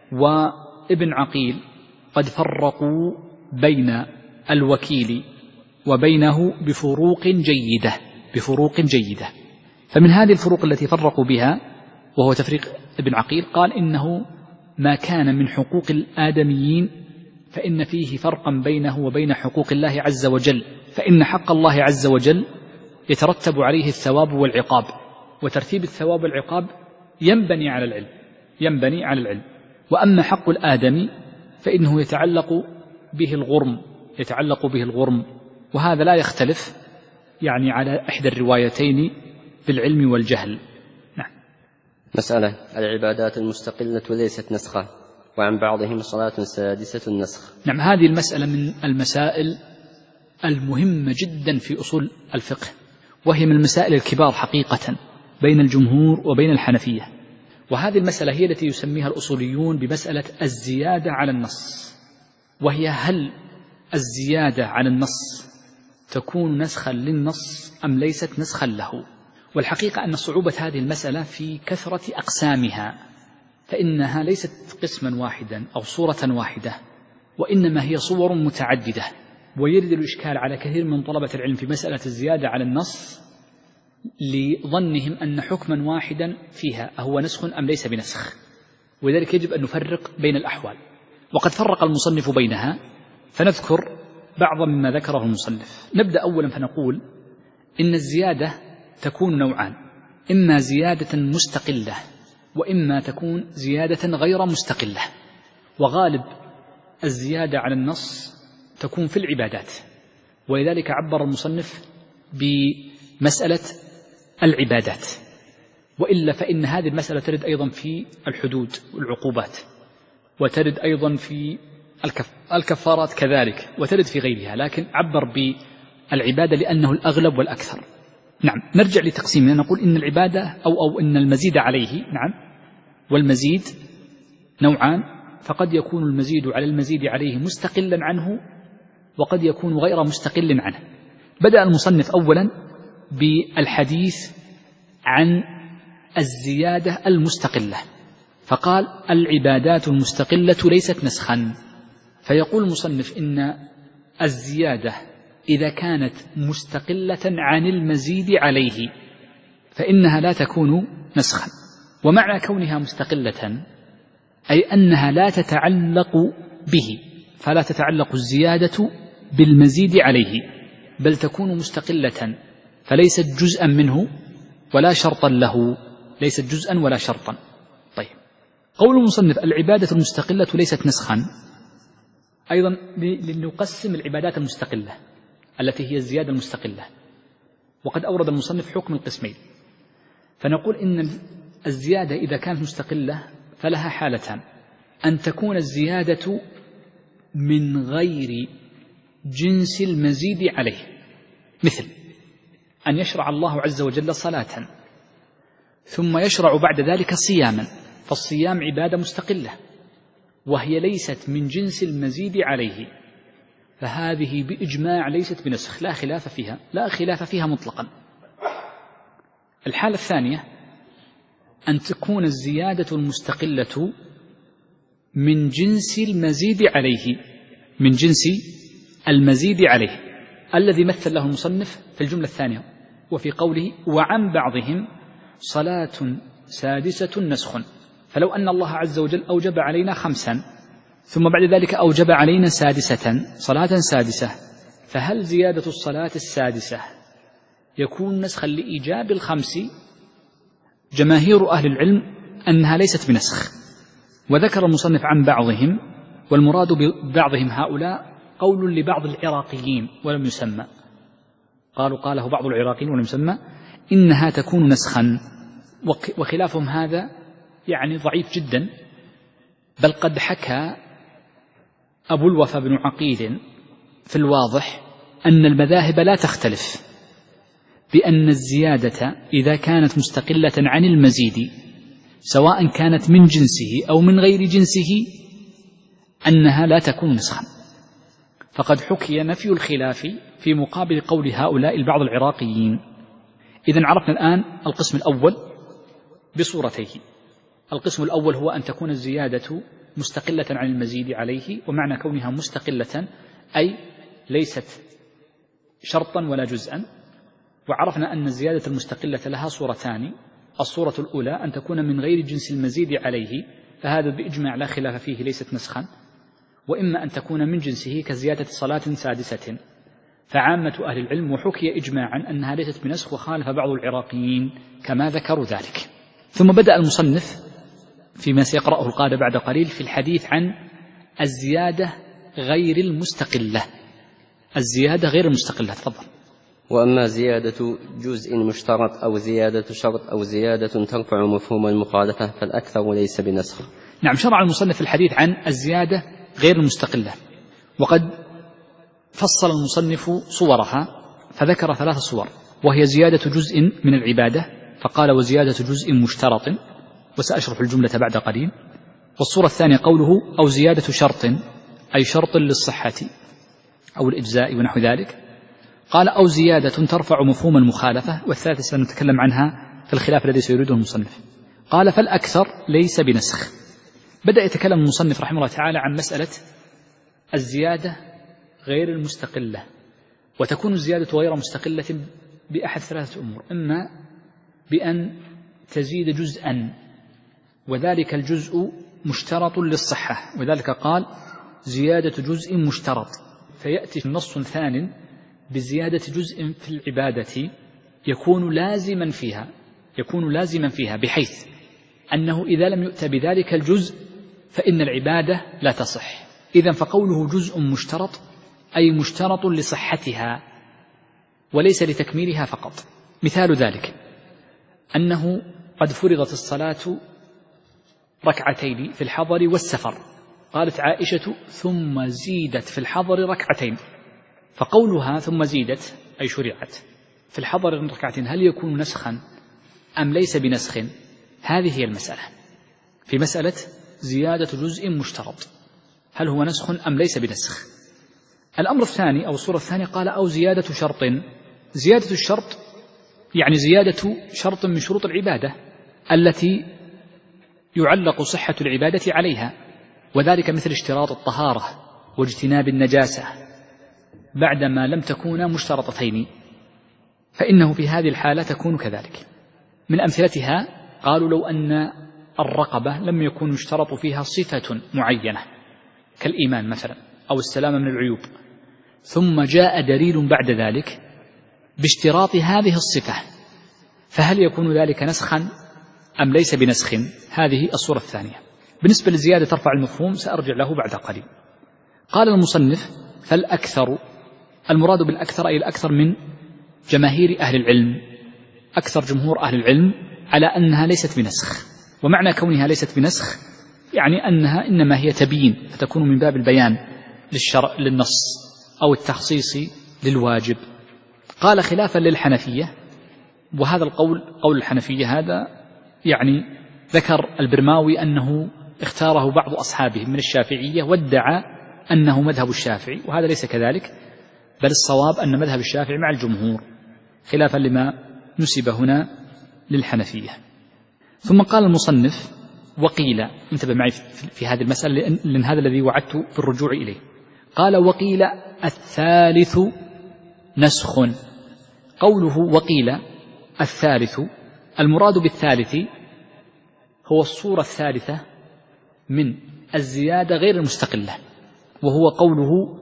[SPEAKER 2] وابن عقيل قد فرقوا بين الوكيل وبينه بفروق جيدة بفروق جيدة فمن هذه الفروق التي فرقوا بها، وهو تفريق ابن عقيل، قال: إنه ما كان من حقوق الآدميين فإن فيه فرقا بينه وبين حقوق الله عز وجل، فإن حق الله عز وجل يترتب عليه الثواب والعقاب، وترتيب الثواب والعقاب ينبني على العلم ينبني على العلم وأما حق الآدمي فإنه يتعلق به الغرم يتعلق به الغرم وهذا لا يختلف يعني على إحدى الروايتين بالعلم والجهل. نعم.
[SPEAKER 1] مسألة: العبادات المستقلة ليست نسخة، وعن بعضهم صلاة سادسة النسخ.
[SPEAKER 2] نعم، هذه المسألة من المسائل المهمة جدا في أصول الفقه، وهي من المسائل الكبار حقيقة بين الجمهور وبين الحنفية. وهذه المسألة هي التي يسميها الأصوليون بمسألة الزيادة على النص، وهي هل الزيادة على النص تكون نسخا للنص أم ليست نسخا له؟ والحقيقة أن صعوبة هذه المسألة في كثرة أقسامها، فإنها ليست قسما واحدا أو صورة واحدة، وإنما هي صور متعددة. ويرد الإشكال على كثير من طلبة العلم في مسألة الزيادة على النص لظنهم أن حكما واحدا فيها أهو نسخ أم ليس بنسخ، ولذلك يجب أن نفرق بين الأحوال. وقد فرق المصنف بينها، فنذكر بعض مما ذكره المصنف. نبدأ أولا فنقول إن الزيادة تكون نوعان: إما زيادة مستقلة وإما تكون زيادة غير مستقلة. وغالب الزيادة على النص تكون في العبادات، ولذلك عبر المصنف بمسألة العبادات، وإلا فإن هذه المسألة ترد أيضا في الحدود والعقوبات، وترد أيضا في الكفارات كذلك، وترد في غيرها، لكن عبر بالعبادة لأنه الأغلب والأكثر. نعم. نرجع لتقسيمنا، نقول إن العبادة أو, أو إن المزيد عليه، نعم، والمزيد نوعان، فقد يكون المزيد على المزيد عليه مستقلا عنه، وقد يكون غير مستقل عنه. بدأ المصنف أولا بالحديث عن الزيادة المستقلة، فقال: العبادات المستقلة ليست نسخا. فيقول المصنف إن الزيادة إذا كانت مستقلة عن المزيد عليه فإنها لا تكون نسخا. ومعنى كونها مستقلة أي أنها لا تتعلق به، فلا تتعلق الزيادة بالمزيد عليه، بل تكون مستقلة، فليست جزءا منه ولا شرطا له، ليست جزءا ولا شرطا. طيب، قول المصنف العبادة المستقلة ليست نسخا، أيضا لنقسم العبادات المستقلة التي هي الزيادة المستقلة، وقد أورد المصنف حكم القسمين، فنقول إن الزيادة إذا كانت مستقلة فلها حالتان: أن تكون الزيادة من غير جنس المزيد عليه، مثل أن يشرع الله عز وجل صلاة ثم يشرع بعد ذلك صياما، فالصيام عبادة مستقلة وهي ليست من جنس المزيد عليه، فهذه بإجماع ليست بنسخ، لا خلاف فيها، لا خلاف فيها مطلقا. الحالة الثانية أن تكون الزيادة المستقلة من جنس المزيد عليه، من جنس المزيد عليه الذي مثل له المصنف في الجملة الثانية، وفي قوله وعن بعضهم صلاة سادسة نسخ، فلو أن الله عز وجل أوجب علينا خمسا ثم بعد ذلك أوجب علينا سادسة، صلاة سادسة، فهل زيادة الصلاة السادسة يكون نسخا لإيجاب الخمس؟ جماهير أهل العلم أنها ليست بنسخ. وذكر المصنف عن بعضهم، والمراد ببعضهم هؤلاء قول لبعض العراقيين ولم يسمى، قالوا قاله بعض العراقيين ولم يسمى، إنها تكون نسخا، وخلافهم هذا يعني ضعيف جدا، بل قد حكى أبو الوفا بن عقيل في الواضح أن المذاهب لا تختلف بأن الزيادة إذا كانت مستقلة عن المزيد سواء كانت من جنسه أو من غير جنسه أنها لا تكون نسخا. فقد حكي نفي الخلاف في مقابل قول هؤلاء البعض العراقيين. إذن عرفنا الآن القسم الأول بصورتيه. القسم الأول هو أن تكون الزيادة مستقلة عن المزيد عليه، ومعنى كونها مستقلة أي ليست شرطا ولا جزءا. وعرفنا أن الزيادة المستقلة لها صورتان: الصورة الأولى أن تكون من غير جنس المزيد عليه، فهذا بإجماع لا خلاف فيه ليست نسخا، وإما أن تكون من جنسه كزيادة صلاة سادسة، فعامة أهل العلم وحكي إجماعا أنها ليست بنسخ، وخالف بعض العراقيين كما ذكروا ذلك. ثم بدأ المصنف فيما سيقرأه القادة بعد قليل في الحديث عن الزيادة غير المستقلة. الزيادة غير المستقلة، تفضل.
[SPEAKER 1] وأما زيادة جزء مشترط أو زيادة شرط أو زيادة ترفع مفهوم المخالفة فالأكثر ليس بنسخ.
[SPEAKER 2] نعم، شرع المصنف في الحديث عن الزيادة غير المستقلة، وقد فصل المصنف صورها فذكر ثلاث صور، وهي زيادة جزء من العبادة فقال وزيادة جزء مشترط، وسأشرح الجملة بعد قليل. والصورة الثانية قوله أو زيادة شرط أي شرط للصحة أو الإجزاء ونحو ذلك، قال أو زيادة ترفع مفهوم المخالفة. والثالثة سنتكلم عنها في الخلاف الذي سيريده المصنف. قال فالأكثر ليس بنسخ. بدأ يتكلم المصنف رحمه الله تعالى عن مسألة الزيادة غير المستقلة، وتكون الزيادة غير مستقلة بأحد ثلاثة أمور: إما بأن تزيد جزءا وذلك الجزء مشترط للصحة، وذلك قال زيادة جزء مشترط، فيأتي نص ثان بزيادة جزء في العبادة يكون لازما فيها يكون لازما فيها بحيث أنه إذا لم يؤت بذلك الجزء فإن العبادة لا تصح. إذن فقوله جزء مشترط أي مشترط لصحتها وليس لتكميلها فقط. مثال ذلك أنه قد فرضت الصلاة ركعتين في الحضر والسفر، قالت عائشة ثم زيدت في الحضر ركعتين، فقولها ثم زيدت أي شرعت في الحضر ركعتين هل يكون نسخا أم ليس بنسخ؟ هذه هي المسألة في مسألة زيادة جزء مشترط، هل هو نسخ أم ليس بنسخ؟ الأمر الثاني أو الصورة الثانية قال أو زيادة شرط. زيادة الشرط يعني زيادة شرط من شروط العبادة التي يعلق صحة العبادة عليها، وذلك مثل اشتراط الطهارة واجتناب النجاسة بعدما لم تكونا مشترطتين، فإنه في هذه الحالة تكون كذلك. من أمثلتها قالوا لو أن الرقبة لم يكن يشترط فيها صفة معينة كالإيمان مثلا أو السلامة من العيوب، ثم جاء دليل بعد ذلك باشتراط هذه الصفة، فهل يكون ذلك نسخا أم ليس بنسخ؟ هذه الصورة الثانية. بالنسبة للزيادة ترفع المفهوم سأرجع له بعد قليل. قال المصنف: فالأكثر، المراد بالأكثر أي الأكثر من جماهير أهل العلم، أكثر جمهور أهل العلم على أنها ليست بنسخ. ومعنى كونها ليست بنسخ يعني أنها إنما هي تبيين، فتكون من باب البيان للشرع للنص أو التخصيص للواجب. قال خلافا للحنفية، وهذا القول قول الحنفية هذا يعني ذكر البرماوي أنه اختاره بعض أصحابه من الشافعية وادعى أنه مذهب الشافعي، وهذا ليس كذلك، بل الصواب أن مذهب الشافعي مع الجمهور خلافا لما نسب هنا للحنفية. ثم قال المصنف: وقيل، انتبه معي في هذه المسألة لأن هذا الذي وعدت بالرجوع إليه. قال: وقيل الثالث نسخ. قوله وقيل الثالث، المراد بالثالث هو الصورة الثالثة من الزيادة غير المستقلة، وهو قوله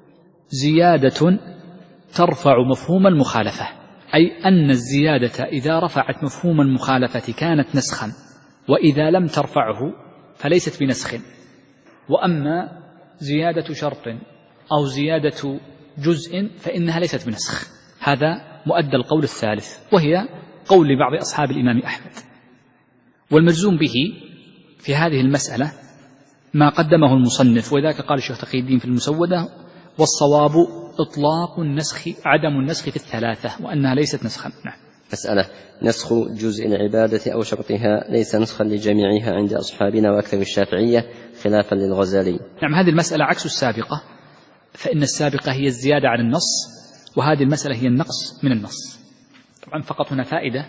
[SPEAKER 2] زيادة ترفع مفهوم المخالفة، أي أن الزيادة إذا رفعت مفهوم المخالفة كانت نسخا، وإذا لم ترفعه فليست بنسخ. وأما زيادة شرط أو زيادة جزء فإنها ليست بنسخ. هذا مؤدى القول الثالث، وهي قول لبعض أصحاب الإمام أحمد. والمجزوم به في هذه المسألة ما قدمه المصنف، وذاك قال الشيخ تقي الدين في المسودة: والصواب إطلاق النسخ عدم النسخ في الثلاثة، وأنها ليست نسخا. نعم.
[SPEAKER 1] مسألة: نسخ جزء العبادة أو شرطها ليس نسخا لجميعها عند أصحابنا وأكثر الشافعية خلافا للغزالي.
[SPEAKER 2] نعم، هذه المسألة عكس السابقة، فإن السابقة هي الزيادة عن النص، وهذه المسألة هي النقص من النص. طبعا فقط هنا فائدة،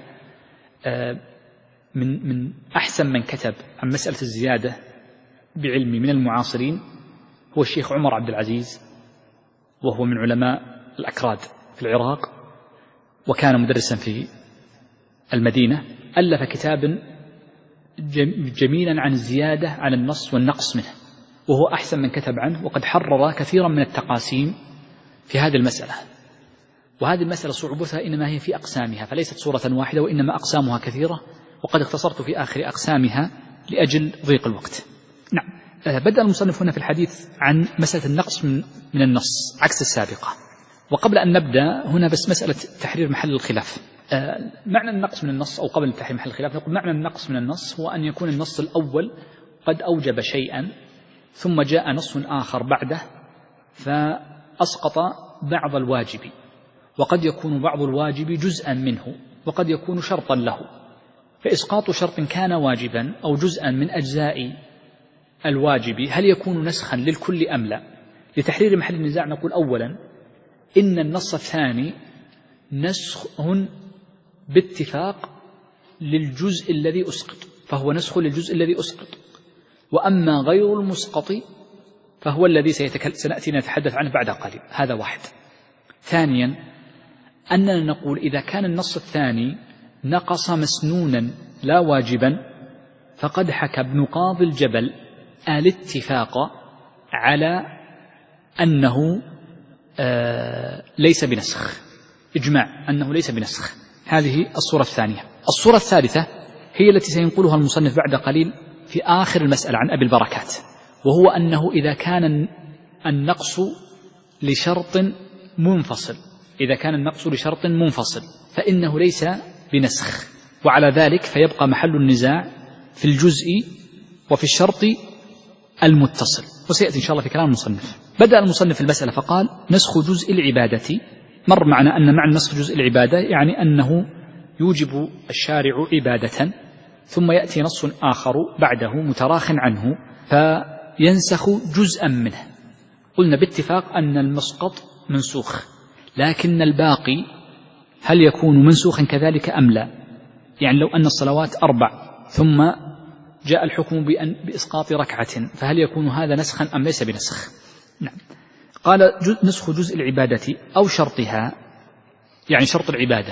[SPEAKER 2] من من أحسن من كتب عن مسألة الزيادة بعلمي من المعاصرين هو الشيخ عمر عبد العزيز، وهو من علماء الأكراد في العراق، وكان مدرسا في المدينة. ألف كتابا جميلا عن الزيادة على النص والنقص منه، وهو أحسن من كتب عنه، وقد حرر كثيرا من التقاسيم في هذه المسألة. وهذه المسألة صعوبتها إنما هي في أقسامها، فليست صورة واحدة وإنما أقسامها كثيرة، وقد اختصرت في آخر أقسامها لأجل ضيق الوقت. نعم. بدأ المصنف هنا في الحديث عن مسألة النقص من, من النص عكس السابقة. وقبل أن نبدأ هنا بس مسألة تحرير محل الخلاف. معنى النقص من النص، أو قبل تحرير محل الخلاف نقول معنى النقص من النص هو أن يكون النص الأول قد أوجب شيئا ثم جاء نص آخر بعده فأسقط بعض الواجب، وقد يكون بعض الواجب جزءا منه، وقد يكون شرطا له. فإسقاط شرط كان واجبا أو جزءا من أجزاء الواجب هل يكون نسخا للكل أم لا؟ لتحرير محل النزاع نقول أولا إن النص الثاني نسخ باتفاق للجزء الذي أسقط، فهو نسخ للجزء الذي أسقط، وأما غير المسقط فهو الذي سنأتي نتحدث عنه بعد قليل. هذا واحد. ثانيا أننا نقول إذا كان النص الثاني نقص مسنونا لا واجبا فقد حكى ابن قاضي الجبل الاتفاق على أنه آه ليس بنسخ، إجماع أنه ليس بنسخ. هذه الصورة الثانية. الصورة الثالثة هي التي سينقلها المصنف بعد قليل في آخر المسألة عن أبي البركات، وهو أنه إذا كان النقص لشرط منفصل إذا كان النقص لشرط منفصل فإنه ليس بنسخ، وعلى ذلك فيبقى محل النزاع في الجزء وفي الشرط المتصل، وسيأتي إن شاء الله في كلام المصنف. بدأ المصنف المسألة فقال نسخ جزء العبادة. مر معنا أن معنى نسخ جزء العبادة يعني أنه يوجب الشارع عبادة ثم يأتي نص آخر بعده متراخ عنه فينسخ جزءا منه. قلنا باتفاق أن المسقط منسوخ، لكن الباقي هل يكون منسوخا كذلك أم لا؟ يعني لو أن الصلوات أربع ثم جاء الحكم بأن بإسقاط ركعة فهل يكون هذا نسخا أم ليس بنسخ؟ نعم. قال نسخ جزء العبادة أو شرطها، يعني شرط العبادة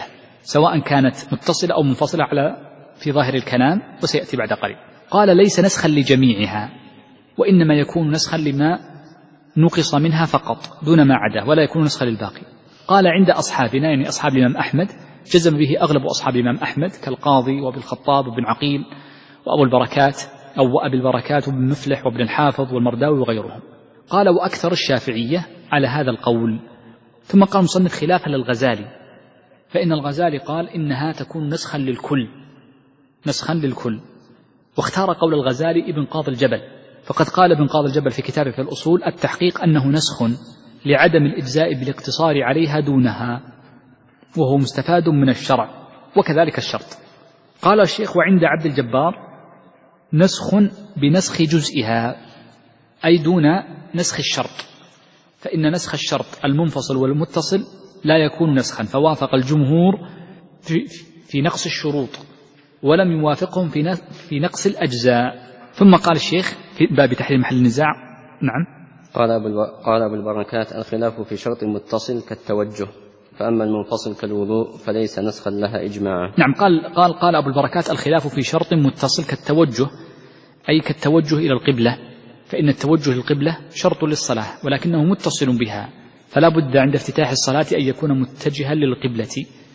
[SPEAKER 2] سواء كانت متصلة أو منفصلة على في ظاهر الكلام، وسيأتي بعد قليل. قال ليس نسخا لجميعها، وإنما يكون نسخا لما نقص منها فقط دون ما عدا، ولا يكون نسخا للباقي. قال عند أصحابنا، يعني أصحاب الإمام أحمد، جزم به أغلب أصحاب الإمام أحمد كالقاضي وابن الخطاب وابن عقيل وأبو البركات أو أبي البركات وابن مفلح وابن الحافظ والمرداوي وغيرهم. قال وأكثر الشافعية على هذا القول. ثم قال مصنف خلافا للغزالي، فإن الغزالي قال إنها تكون نسخا للكل، نسخا للكل. واختار قول الغزالي ابن قاضي الجبل، فقد قال ابن قاضي الجبل في كتابه في الأصول التحقيق أنه نسخ لعدم الإجزاء بالاقتصار عليها دونها، وهو مستفاد من الشرع، وكذلك الشرط. قال الشيخ وعند عبد الجبار نسخ بنسخ جزئها، أي دون نسخ الشرط، فإن نسخ الشرط المنفصل والمتصل لا يكون نسخا، فوافق الجمهور في, في نقص الشروط ولم يوافقهم في, في نقص الأجزاء. ثم قال الشيخ في باب تحرير محل النزاع. نعم.
[SPEAKER 1] قال قال أبو البركات الخلاف في شرط متصل كالتوجه، فأما المنفصل كالوضوء فليس نسخا لها إجماعا.
[SPEAKER 2] نعم. قال قال قال أبو البركات الخلاف في شرط متصل كالتوجه، أي كالتوجه إلى القبلة، فإن التوجه للقبلة شرط للصلاة ولكنه متصل بها، فلا بد عند افتتاح الصلاة أن يكون متجها للقبلة،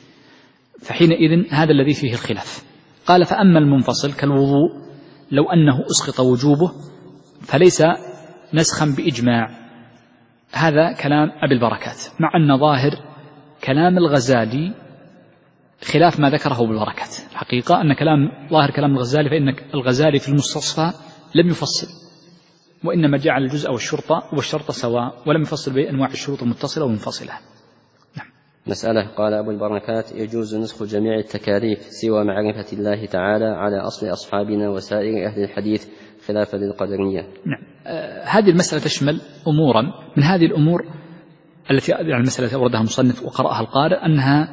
[SPEAKER 2] فحينئذ هذا الذي فيه الخلاف. قال فأما المنفصل كالوضوء لو أنه أسقط وجوبه فليس نسخا بإجماع. هذا كلام أبي البركات، مع أن ظاهر كلام الغزالي خلاف ما ذكره أبو البركات. الحقيقة أن كلام ظاهر كلام الغزالي، فإن الغزالي في المستصفى لم يفصل، وإنما جعل الجزء والشرطة والشرط سواء، ولم يفصل بين أنواع الشروط المتصلة والمنفصلة. نعم.
[SPEAKER 1] مسألة. قال أبو البركات يجوز نسخ جميع التكاليف سوى معرفة الله تعالى على أصل أصحابنا وسائر أهل الحديث خلافا للقدرية.
[SPEAKER 2] نعم. آه هذه المسألة تشمل أمورا. من هذه الأمور التي يعني المسألة التي أوردها المصنف وقرأها القارئ أنها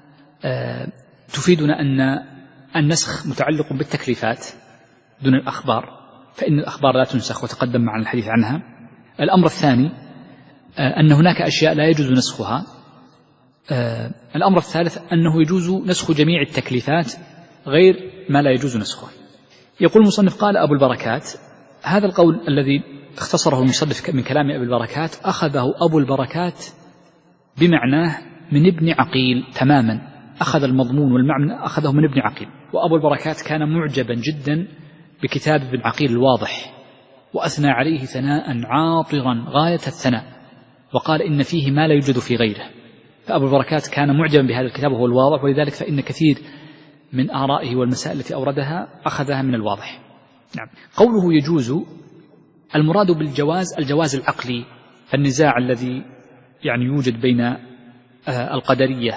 [SPEAKER 2] آه تفيدنا أن النسخ متعلق بالتكليفات دون الأخبار، فإن الأخبار لا تنسخ وتقدم معنا الحديث عنها. الأمر الثاني آه أن هناك أشياء لا يجوز نسخها. آه الأمر الثالث أنه يجوز نسخ جميع التكليفات غير ما لا يجوز نسخه. يقول المصنف قال أبو البركات، هذا القول الذي اختصره المصنف من كلام أبي البركات أخذه أبو البركات بمعناه من ابن عقيل تماما، أخذ المضمون والمعنى أخذه من ابن عقيل. وأبو البركات كان معجبا جدا بكتاب ابن عقيل الواضح، وأثنى عليه ثناء عاطرا غاية الثناء، وقال إن فيه ما لا يوجد في غيره. فأبو البركات كان معجبا بهذا الكتاب وهو الواضح، ولذلك فإن كثير من آرائه والمسائل التي أوردها أخذها من الواضح. نعم. قوله يجوز المراد بالجواز الجواز العقلي، فالنزاع الذي يعني يوجد بين القدرية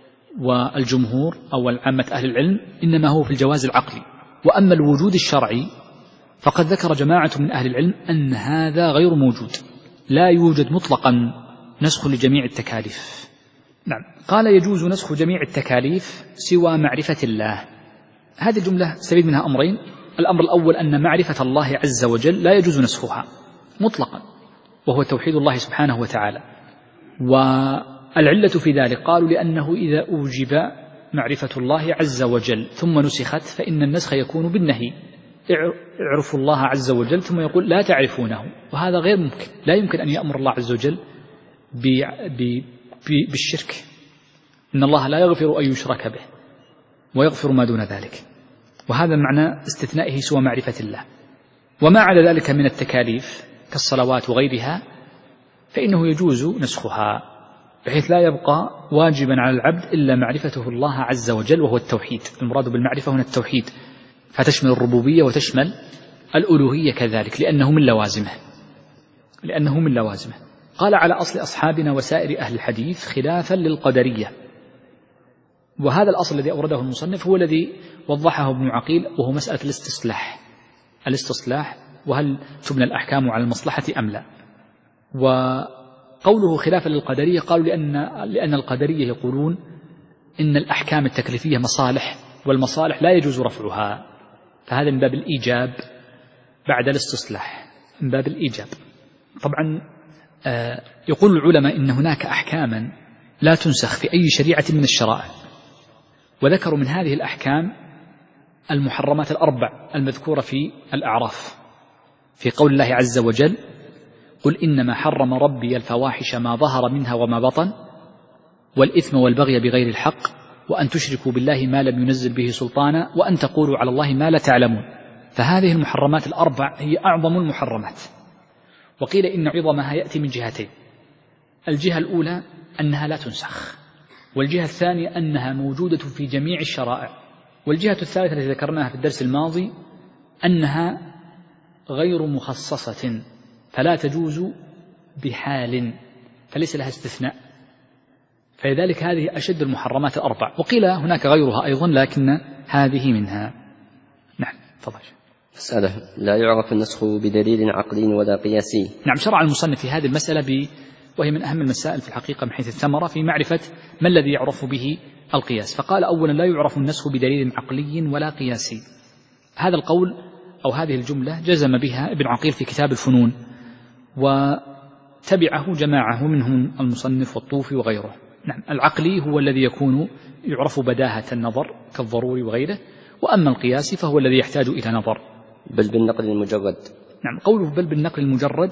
[SPEAKER 2] والجمهور أو عامة أهل العلم إنما هو في الجواز العقلي. وأما الوجود الشرعي فقد ذكر جماعة من أهل العلم أن هذا غير موجود، لا يوجد مطلقا نسخ لجميع التكاليف. نعم. قال يجوز نسخ جميع التكاليف سوى معرفة الله. هذه الجملة استفيد منها أمرين. الأمر الأول أن معرفة الله عز وجل لا يجوز نسخها مطلقا، وهو توحيد الله سبحانه وتعالى. والعلة في ذلك قالوا لأنه إذا أوجب معرفة الله عز وجل ثم نسخت فإن النسخ يكون بالنهي، اعرفوا الله عز وجل، ثم يقول لا تعرفونه، وهذا غير ممكن. لا يمكن أن يأمر الله عز وجل بالشرك، إن الله لا يغفر أن يشرك به ويغفر ما دون ذلك، وهذا معنى استثنائه سوى معرفة الله. وما عدا ذلك من التكاليف كالصلوات وغيرها فإنه يجوز نسخها، بحيث لا يبقى واجبا على العبد إلا معرفته الله عز وجل، وهو التوحيد. المراد بالمعرفة هنا التوحيد، فتشمل الربوبية وتشمل الألوهية كذلك، لأنه من لوازمه لأنه من لوازمه قال على أصل أصحابنا وسائر أهل الحديث خلافا للقدرية. وهذا الأصل الذي أورده المصنف هو الذي وضحه ابن عقيل، وهو مسألة الاستصلاح الاستصلاح وهل تبنى الأحكام على المصلحة أم لا. وقوله خلافا للقدرية قالوا لأن, لأن القدرية يقولون إن الأحكام التكليفية مصالح، والمصالح لا يجوز رفعها، فهذا من باب الإيجاب بعد الاستصلاح، من باب الإيجاب. طبعا يقول العلماء إن هناك أحكاما لا تنسخ في أي شريعة من الشرائع، وذكروا من هذه الأحكام المحرمات الأربع المذكورة في الأعراف في قول الله عز وجل: قل إنما حرم ربي الفواحش ما ظهر منها وما بطن والإثم والبغي بغير الحق وأن تشركوا بالله ما لم ينزل به سلطانا وأن تقولوا على الله ما لا تعلمون. فهذه المحرمات الأربع هي أعظم المحرمات، وقيل إن عظمها يأتي من جهتين: الجهة الأولى أنها لا تنسخ، والجهة الثانية أنها موجودة في جميع الشرائع، والجهة الثالثة التي ذكرناها في الدرس الماضي أنها غير مخصصة فلا تجوز بحال، فليس لها استثناء، فلذلك هذه أشد المحرمات الأربع. وقيل هناك غيرها أيضا لكن هذه منها. نعم تفضل.
[SPEAKER 1] مسألة: لا يعرف النسخ بدليل عقلي ولا قياسي.
[SPEAKER 2] نعم، شرع المصنف في هذه المسألة ب... وهي من أهم المسائل في الحقيقة من حيث الثمرة في معرفة ما الذي يعرف به القياس. فقال: أولا لا يعرف النسخ بدليل عقلي ولا قياسي. هذا القول أو هذه الجملة جزم بها ابن عقيل في كتاب الفنون، وتبعه جماعة منهم المصنف والطوفي وغيره. نعم، العقلي هو الذي يكون يعرف بداهة النظر كالضروري وغيره، وأما القياسي فهو الذي يحتاج إلى نظر.
[SPEAKER 1] بل بالنقل المجرد.
[SPEAKER 2] نعم، قوله بل بالنقل المجرد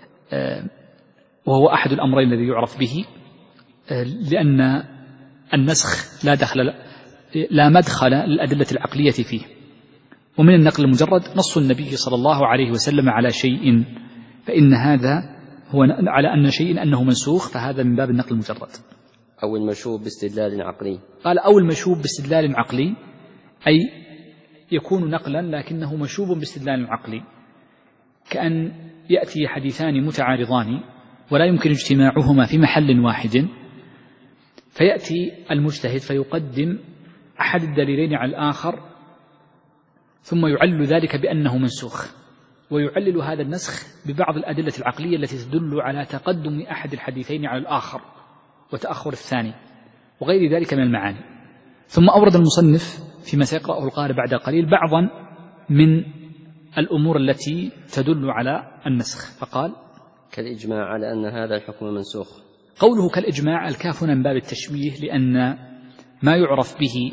[SPEAKER 2] وهو أحد الأمرين الذي يعرف به، لأن النسخ لا دخل لا مدخل للأدلة العقلية فيه. ومن النقل المجرد نص النبي صلى الله عليه وسلم على شيء، فإن هذا هو على أن شيء أنه منسوخ، فهذا من باب النقل المجرد.
[SPEAKER 1] أو المشوب باستدلال عقلي.
[SPEAKER 2] قال: أو المشوب باستدلال عقلي، أي يكون نقلا لكنه مشوب باستدلال عقلي، كأن يأتي حديثان متعارضان ولا يمكن اجتماعهما في محل واحد، فيأتي المجتهد فيقدم أحد الدليلين على الآخر ثم يعلل ذلك بأنه منسوخ، ويعلل هذا النسخ ببعض الأدلة العقلية التي تدل على تقدم أحد الحديثين على الآخر وتأخر الثاني وغير ذلك من المعاني. ثم أورد المصنف فيما سيقرأه القارئ بعد قليل بعضا من الأمور التي تدل على النسخ، فقال:
[SPEAKER 1] كالإجماع على أن هذا الحكم منسوخ.
[SPEAKER 2] قوله كالإجماع الكاف هنا من باب التشبيه، لأن ما يعرف به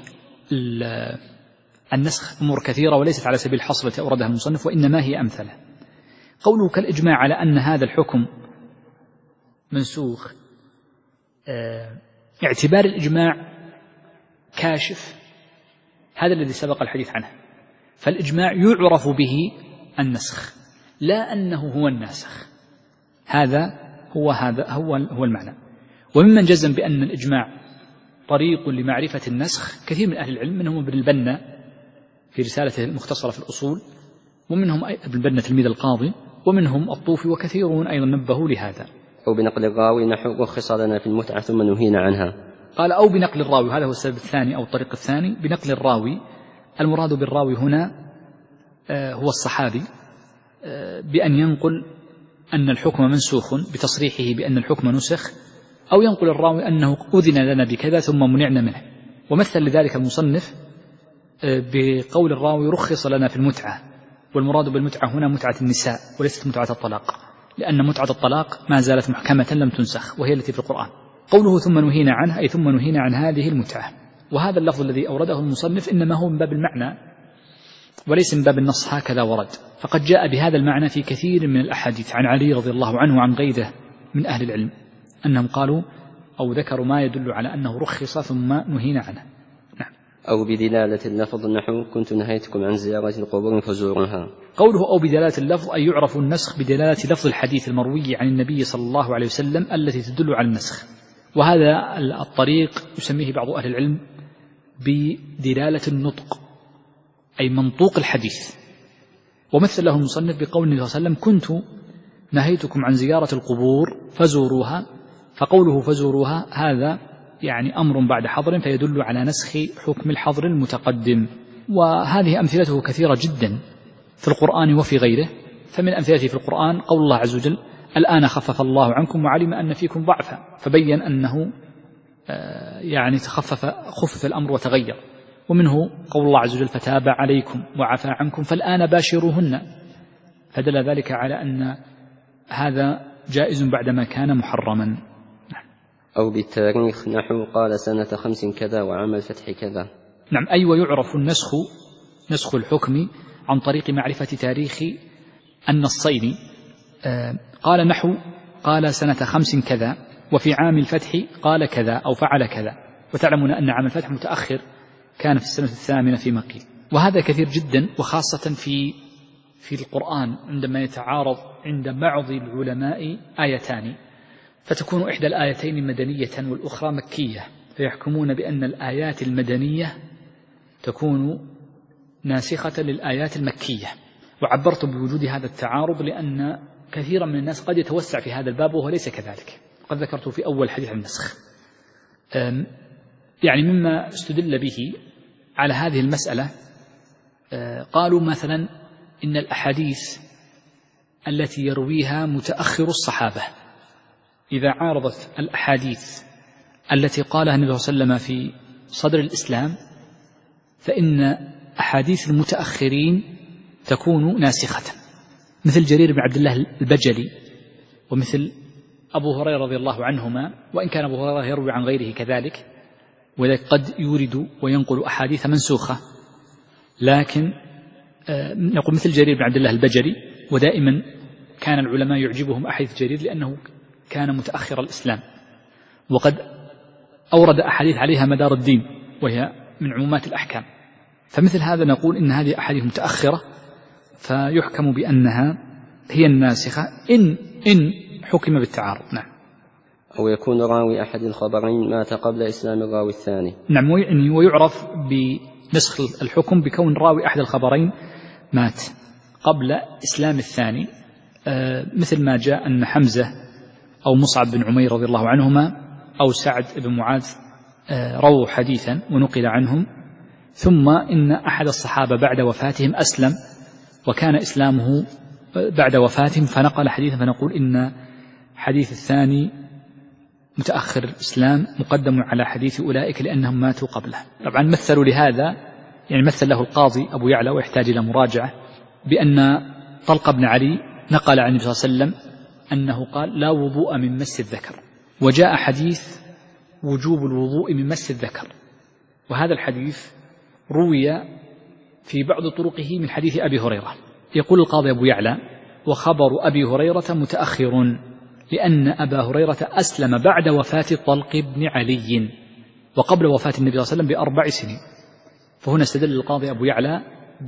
[SPEAKER 2] النسخ أمور كثيرة وليست على سبيل الحصر التي أوردها المصنف، وإنما هي أمثلة. قوله كالإجماع على أن هذا الحكم منسوخ، اعتبار الإجماع كاشف هذا الذي سبق الحديث عنه، فالإجماع يعرف به النسخ لا أنه هو الناسخ. هذا هو هذا هو هو المعنى. وممن جزم بأن الإجماع طريق لمعرفة النسخ كثير من أهل العلم، منهم ابن البنا في رسالته المختصرة في الأصول، ومنهم ابن البنا تلميذ القاضي، ومنهم الطوفي، وكثيرون أيضا نبهوا لهذا.
[SPEAKER 1] أو بنقل الراوي نحو رخص لنا في المتعة ثم نهينا عنها.
[SPEAKER 2] قال: أو بنقل الراوي، هذا هو السبب الثاني أو الطريق الثاني، بنقل الراوي. المراد بالراوي هنا هو الصحابي، بأن ينقل أن الحكم منسوخ بتصريحه بأن الحكم نسخ، أو ينقل الراوي أنه أذن لنا بكذا ثم منعنا منه. ومثل لذلك المصنف بقول الراوي رخص لنا في المتعة، والمراد بالمتعة هنا متعة النساء وليست متعة الطلاق، لأن متعة الطلاق ما زالت محكمة لم تنسخ وهي التي في القرآن. قوله ثم نهينا عنه أي ثم نهينا عن هذه المتعة. وهذا اللفظ الذي أورده المصنف إنما هو من باب المعنى وليس من باب النص هكذا ورد، فقد جاء بهذا المعنى في كثير من الأحاديث عن علي رضي الله عنه وعن غيره من أهل العلم أنهم قالوا أو ذكروا ما يدل على أنه رخص ثم نهينا عنه. نعم.
[SPEAKER 1] أو بدلالة اللفظ نحو كنت نهيتكم عن زيارة القبور فزوروها.
[SPEAKER 2] قوله أو بدلالة اللفظ أي يعرف النسخ بدلالة لفظ الحديث المروي عن النبي صلى الله عليه وسلم التي تدل على النسخ. وهذا الطريق يسميه بعض أهل العلم بدلالة النطق أي منطوق الحديث. ومثل له المصنف بقول النبي صلى الله عليه وسلم كنت نهيتكم عن زيارة القبور فزوروها، فقوله فزوروها هذا يعني أمر بعد حظر فيدل على نسخ حكم الحظر المتقدم. وهذه أمثلته كثيرة جدا في القرآن وفي غيره. فمن أمثلته في القرآن قول الله عز وجل الآن خفف الله عنكم وعلم أن فيكم ضعفا، فبين أنه يعني تخفف خفف الأمر وتغير. ومنه قول الله عز وجل فتاب عليكم وعفى عنكم فالآن باشروهن، فدل ذلك على أن هذا جائز بعدما كان محرما.
[SPEAKER 1] أو بالتاريخ نحو قال سنة خمس كذا وعام الفتح كذا.
[SPEAKER 2] نعم، أي أيوة ويعرف النسخ نسخ الحكم عن طريق معرفة تاريخ النصين. آه قال نحو قال سنة خمس كذا وفي عام الفتح قال كذا أو فعل كذا، وتعلمون أن عام الفتح متأخر كان في السنة الثامنة فيما قيل. وهذا كثير جدا، وخاصة في في القرآن عندما يتعارض عند بعض العلماء آيتان فتكون إحدى الآيتين مدنية والأخرى مكية، فيحكمون بأن الآيات المدنية تكون ناسخة للآيات المكية. وعبرت بوجود هذا التعارض لأن كثيرا من الناس قد يتوسع في هذا الباب وهو ليس كذلك، قد ذكرت في أول حديث عن النسخ. يعني مما استدل به على هذه المسألة قالوا مثلا إن الأحاديث التي يرويها متأخر الصحابة إذا عارضت الأحاديث التي قالها النبي صلى الله عليه وسلم في صدر الإسلام فإن أحاديث المتأخرين تكون ناسخة، مثل جرير بن عبد الله البجلي ومثل أبو هريرة رضي الله عنهما، وإن كان أبو هريرة يروي عن غيره كذلك، وذلك قد يورد وينقل أحاديث منسوخة، لكن نقول مثل جرير بن عبد الله البجلي. ودائما كان العلماء يعجبهم أحاديث جرير لأنه كان متأخر الإسلام، وقد أورد أحاديث عليها مدار الدين وهي من عمومات الأحكام. فمثل هذا نقول إن هذه أحاديث متأخرة فيحكم بأنها هي الناسخة إن إن حكم بالتعارض. نعم.
[SPEAKER 1] أو يكون راوي أحد الخبرين مات قبل إسلام الراوي الثاني.
[SPEAKER 2] نعم، ويعرف بنسخ الحكم بكون راوي أحد الخبرين مات قبل إسلام الثاني، مثل ما جاء أن حمزة أو مصعب بن عمير رضي الله عنهما أو سعد بن معاذ رووا حديثا ونقل عنهم، ثم إن أحد الصحابة بعد وفاتهم أسلم وكان إسلامه بعد وفاتهم فنقل حديثا، فنقول إن حديث الثاني متأخر الإسلام مقدم على حديث أولئك لأنهم ماتوا قبله. طبعا مثلوا لهذا، يعني مثل له القاضي أبو يعلى ويحتاج إلى مراجعة، بأن طلق بن علي نقل عن النبي صلى الله عليه وسلم أنه قال لا وضوء من مس الذكر، وجاء حديث وجوب الوضوء من مس الذكر، وهذا الحديث روي في بعض طرقه من حديث أبي هريرة. يقول القاضي أبو يعلى وخبر أبي هريرة متأخر لأن أبا هريرة أسلم بعد وفاة طلق بن علي وقبل وفاة النبي صلى الله عليه وسلم بأربع سنين. فهنا استدل القاضي أبو يعلى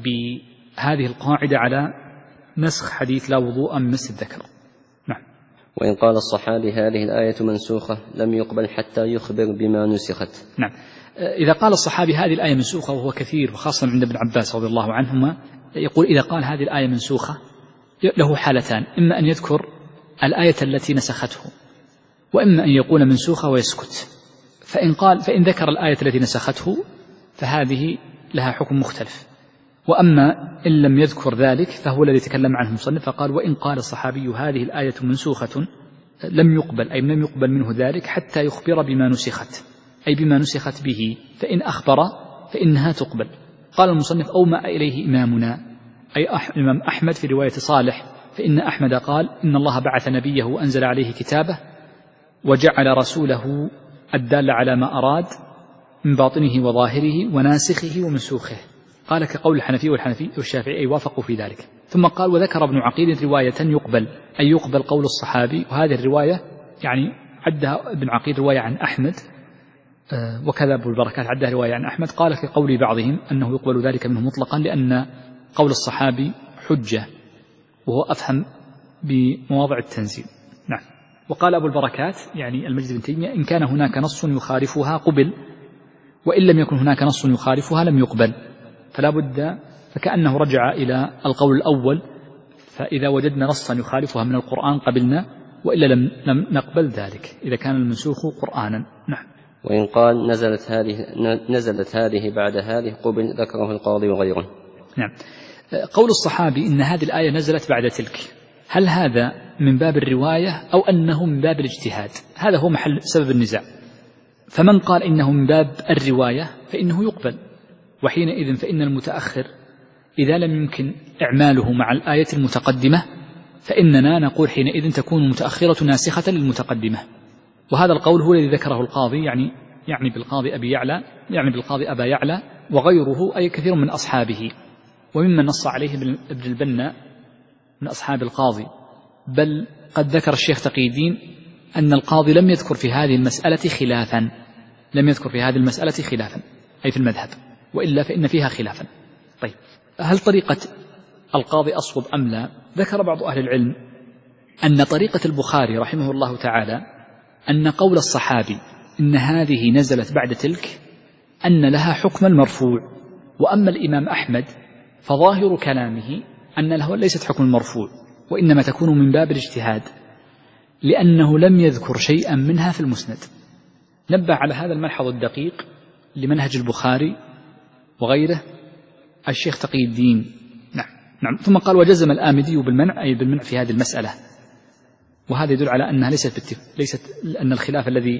[SPEAKER 2] بهذه القاعدة على نسخ حديث لا وضوء من مس الذكر. نعم.
[SPEAKER 1] وإن قال الصحابي هذه الآية منسوخة لم يقبل حتى يخبر بما نسخت.
[SPEAKER 2] نعم، إذا قال الصحابي هذه الآية منسوخة، وهو كثير وخاصة عند ابن عباس رضي الله عنهما، يقول إذا قال هذه الآية منسوخة له حالتان، إما أن يذكر الآية التي نسخته، وإما أن يقول منسوخة ويسكت. فإن قال فإن ذكر الآية التي نسخته فهذه لها حكم مختلف، وأما إن لم يذكر ذلك فهو الذي تكلم عنه المصنف فقال وإن قال الصحابي هذه الآية منسوخة لم يقبل، أي لم يقبل منه ذلك حتى يخبر بما نسخت، أي بما نسخت به، فإن أخبر فإنها تقبل. قال المصنف أومأ إليه إمامنا، أي الإمام أحمد في رواية صالح، فإن أحمد قال إن الله بعث نبيه وأنزل عليه كتابه وجعل رسوله الدال على ما أراد من باطنه وظاهره وناسخه ومنسوخه. قال كقول الحنفي والحنفي والشافعي، أي وافقوا في ذلك. ثم قال وذكر ابن عقيل رواية يقبل، أي يقبل قول الصحابي، وهذه الرواية يعني عدها ابن عقيل رواية عن أحمد، وكذا أبو البركات عدها رواية عن أحمد. قال في قول بعضهم أنه يقبل ذلك منه مطلقا لأن قول الصحابي حجة وهو أفهم بمواضع التنزيل. نعم. وقال أبو البركات يعني المجد بن تيمية إن كان هناك نص يخالفها قبل، وإن لم يكن هناك نص يخالفها لم يقبل، فلا بد، فكأنه رجع إلى القول الأول، فإذا وجدنا نصا يخالفها من القرآن قبلنا، وإلا لم, لم نقبل ذلك إذا كان المنسوخ قرآنا. نعم.
[SPEAKER 1] وإن قال نزلت هذه نزلت هذه بعد هذه قبل، ذكره القاضي وغيره.
[SPEAKER 2] نعم. قول الصحابي إن هذه الآية نزلت بعد تلك، هل هذا من باب الرواية أو أنه من باب الاجتهاد؟ هذا هو محل سبب النزاع. فمن قال إنه من باب الرواية فإنه يقبل، وحينئذ فإن المتأخر إذا لم يمكن إعماله مع الآية المتقدمة فإننا نقول حينئذ تكون المتأخرة ناسخة للمتقدمة، وهذا القول هو الذي ذكره القاضي، يعني يعني بالقاضي أبي يعلى، يعني بالقاضي أبا يعلى وغيره، أي كثير من أصحابه، وممن نص عليه ابن البنا من أصحاب القاضي. بل قد ذكر الشيخ تقي الدين أن القاضي لم يذكر في هذه المسألة خلافا، لم يذكر في هذه المسألة خلافا أي في المذهب، وإلا فإن فيها خلافا. طيب، هل طريقة القاضي أصوب أم لا؟ ذكر بعض أهل العلم أن طريقة البخاري رحمه الله تعالى أن قول الصحابي إن هذه نزلت بعد تلك أن لها حكم المرفوع، وأما الإمام أحمد فظاهر كلامه أن له ليست حكم المرفوع، وإنما تكون من باب الاجتهاد، لأنه لم يذكر شيئا منها في المسند. نبه على هذا الملحظ الدقيق لمنهج البخاري وغيره الشيخ تقي الدين. نعم نعم. ثم قال: وجزم الآمدي بالمنع، أي بالمنع في هذه المسألة، وهذا يدل على أنها ليست ليست أن الخلاف الذي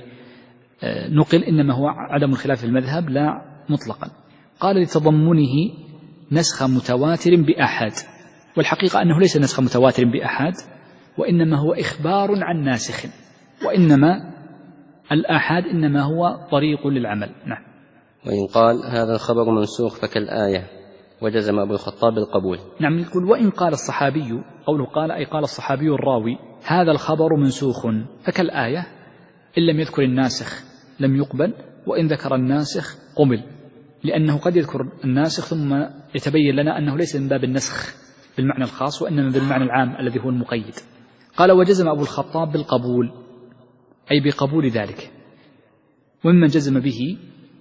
[SPEAKER 2] نقل إنما هو عدم الخلاف في المذهب، لا مطلقا. قال: لتضمنه نسخ متواتر بأحد، والحقيقة أنه ليس نسخ متواتر بأحد، وإنما هو إخبار عن ناسخ، وإنما الآحاد إنما هو طريق للعمل. نعم.
[SPEAKER 1] وإن قال هذا الخبر منسوخ فكالآية، وجزم أبو الخطاب بالقبول.
[SPEAKER 2] نعم. يقول: وإن قال الصحابي، قوله قال أي قال الصحابي الراوي هذا الخبر منسوخ فكالآية، إن لم يذكر الناسخ لم يقبل، وإن ذكر الناسخ قبل، لأنه قد يذكر الناسخ ثم يتبين لنا أنه ليس من باب النسخ بالمعنى الخاص، وإنما بالمعنى العام الذي هو المقيد. قال: وجزم أبو الخطاب بالقبول، أي بقبول ذلك. وممن جزم به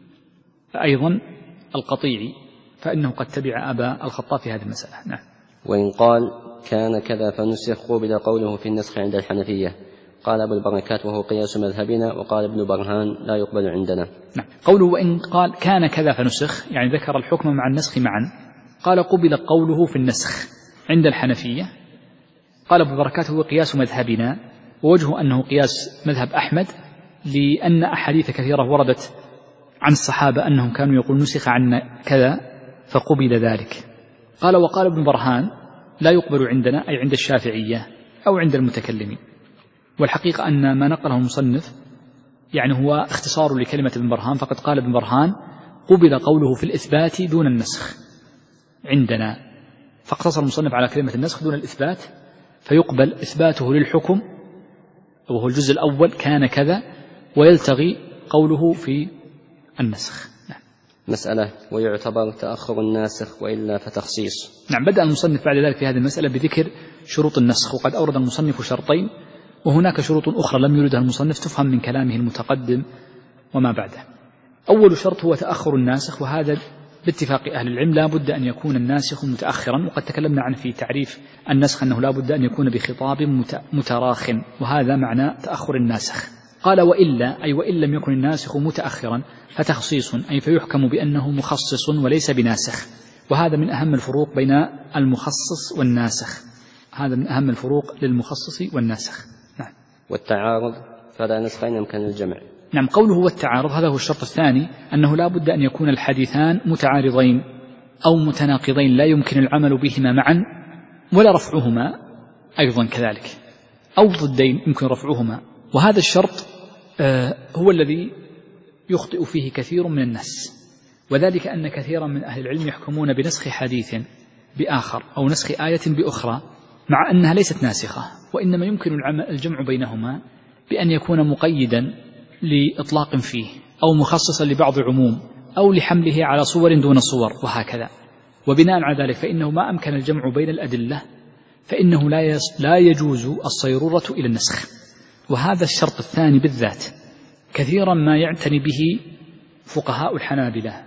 [SPEAKER 2] أيضا القطيعي، فإنه قد تبع أبا الخطاب في هذه المسألة. نعم.
[SPEAKER 1] وإن قال كان كذا فنسخ قبل قوله في النسخ عند الحنفية. قال أبو البركات وهو قياس مذهبنا، وقال ابن برهان لا يقبل عندنا.
[SPEAKER 2] نعم. قوله وإن قال كان كذا فنسخ، يعني ذكر الحكم مع النسخ معا. قال: قبل قوله في النسخ عند الحنفية. قال أبو البركات هو قياس مذهبنا، ووجهه أنه قياس مذهب أحمد، لأن أحاديث كثيرة وردت عن الصحابة أنهم كانوا يقول نسخ عنا كذا فقبل ذلك. قال: وقال ابن برهان لا يقبل عندنا، أي عند الشافعية أو عند المتكلمين. والحقيقة أن ما نقله المصنف يعني هو اختصار لكلمة ابن برهان، فقد قال ابن برهان قبل قوله في الإثبات دون النسخ عندنا، فاقتصر المصنف على كلمة النسخ دون الإثبات، فيقبل إثباته للحكم وهو الجزء الأول كان كذا، ويلتغي قوله في النسخ. نعم.
[SPEAKER 1] مسألة: ويعتبر تأخر الناسخ وإلا فتخصيص.
[SPEAKER 2] نعم. بدأ المصنف بعد ذلك في هذه المسألة بذكر شروط النسخ، وقد أورد المصنف شرطين، وهناك شروط أخرى لم يردها المصنف تفهم من كلامه المتقدم وما بعده. أول شرط هو تأخر الناسخ، وهذا باتفاق أهل العلم لا بد أن يكون الناسخ متأخرا، وقد تكلمنا عنه في تعريف النسخ أنه لا بد أن يكون بخطاب متراخ، وهذا معنى تأخر الناسخ. قال: وإلا، أي وإن لم يكن الناسخ متأخرا فتخصيص، أي فيحكم بأنه مخصص وليس بناسخ، وهذا من أهم الفروق بين المخصص والناسخ، هذا من أهم الفروق للمخصص والناسخ. نعم.
[SPEAKER 1] والتعارض فلا نسخ إن أمكن الجمع.
[SPEAKER 2] نعم. قوله والتعارض هذا هو الشرط الثاني، أنه لا بد أن يكون الحديثان متعارضين أو متناقضين لا يمكن العمل بهما معا ولا رفعهما أيضا كذلك، أو ضدين يمكن رفعهما. وهذا الشرط آه هو الذي يخطئ فيه كثير من الناس، وذلك أن كثيرا من أهل العلم يحكمون بنسخ حديث بآخر أو نسخ آية بأخرى مع أنها ليست ناسخة، وإنما يمكن الجمع بينهما بأن يكون مقيدا لإطلاق فيه، أو مخصصا لبعض عموم، أو لحمله على صور دون صور، وهكذا. وبناء على ذلك فإنه ما أمكن الجمع بين الأدلة فإنه لا يجوز الصيرورة إلى النسخ. وهذا الشرط الثاني بالذات كثيرا ما يعتني به فقهاء الحنابلة،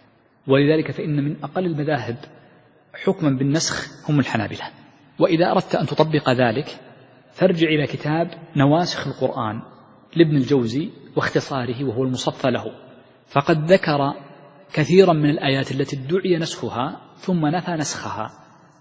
[SPEAKER 2] ولذلك فإن من أقل المذاهب حكما بالنسخ هم الحنابلة. وإذا أردت أن تطبق ذلك فارجع إلى كتاب نواسخ القرآن لابن الجوزي واختصاره وهو المصفى له، فقد ذكر كثيرا من الآيات التي ادعي نسخها ثم نفى نسخها،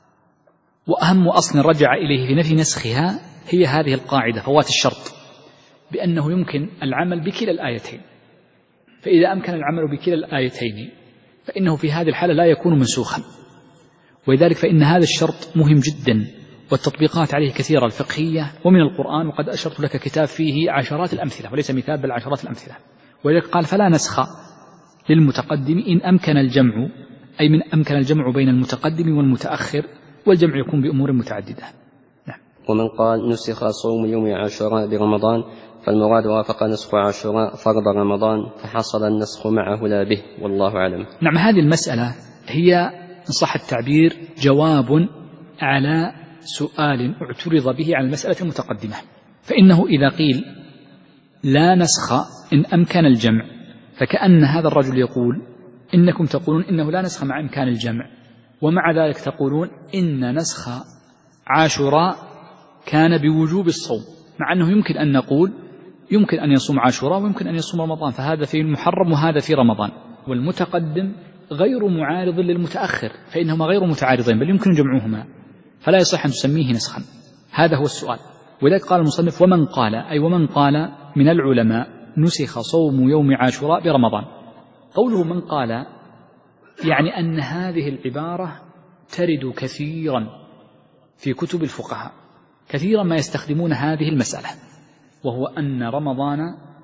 [SPEAKER 2] وأهم أصل رجع إليه في نفي نسخها هي هذه القاعدة فوات الشرط، بأنه يمكن العمل بكلا الآيتين. فإذا أمكن العمل بكلا الآيتين فإنه في هذه الحالة لا يكون منسوخا، ولذلك فإن هذا الشرط مهم جدا والتطبيقات عليه كثيرة الفقهية ومن القرآن، وقد أشرت لك كتاب فيه عشرات الأمثلة وليس مثال بل عشرات الأمثلة. ولذلك قال فلا نسخ للمتقدم إن أمكن الجمع، أي من أمكن الجمع بين المتقدم والمتأخر، والجمع يكون بأمور متعددة. نعم.
[SPEAKER 1] ومن قال نسخ صوم يوم عاشوراء برمضان فالمراد وافق نسخ عاشوراء فرض رمضان فحصل النسخ معه لا به، والله أعلم.
[SPEAKER 2] نعم، هذه المسألة هي إن صح التعبير جواب على سؤال اعترض به على المسألة المتقدمة. فإنه إذا قيل لا نسخ إن أمكن الجمع، فكأن هذا الرجل يقول إنكم تقولون إنه لا نسخ مع إمكان الجمع، ومع ذلك تقولون إن نسخ عاشوراء كان بوجوب الصوم، مع أنه يمكن أن نقول يمكن أن يصوم عاشوراء ويمكن أن يصوم رمضان، فهذا في المحرم وهذا في رمضان. والمتقدم غير معارض للمتأخر، فإنهما غير متعارضين بل يمكن جمعهما، فلا يصح أن تسميه نسخا. هذا هو السؤال. ولذلك قال المصنف ومن قال، أي ومن قال من العلماء نسخ صوم يوم عاشوراء برمضان. قوله من قال يعني أن هذه العبارة ترد كثيرا في كتب الفقهاء، كثيرا ما يستخدمون هذه المسألة، وهو أن رمضان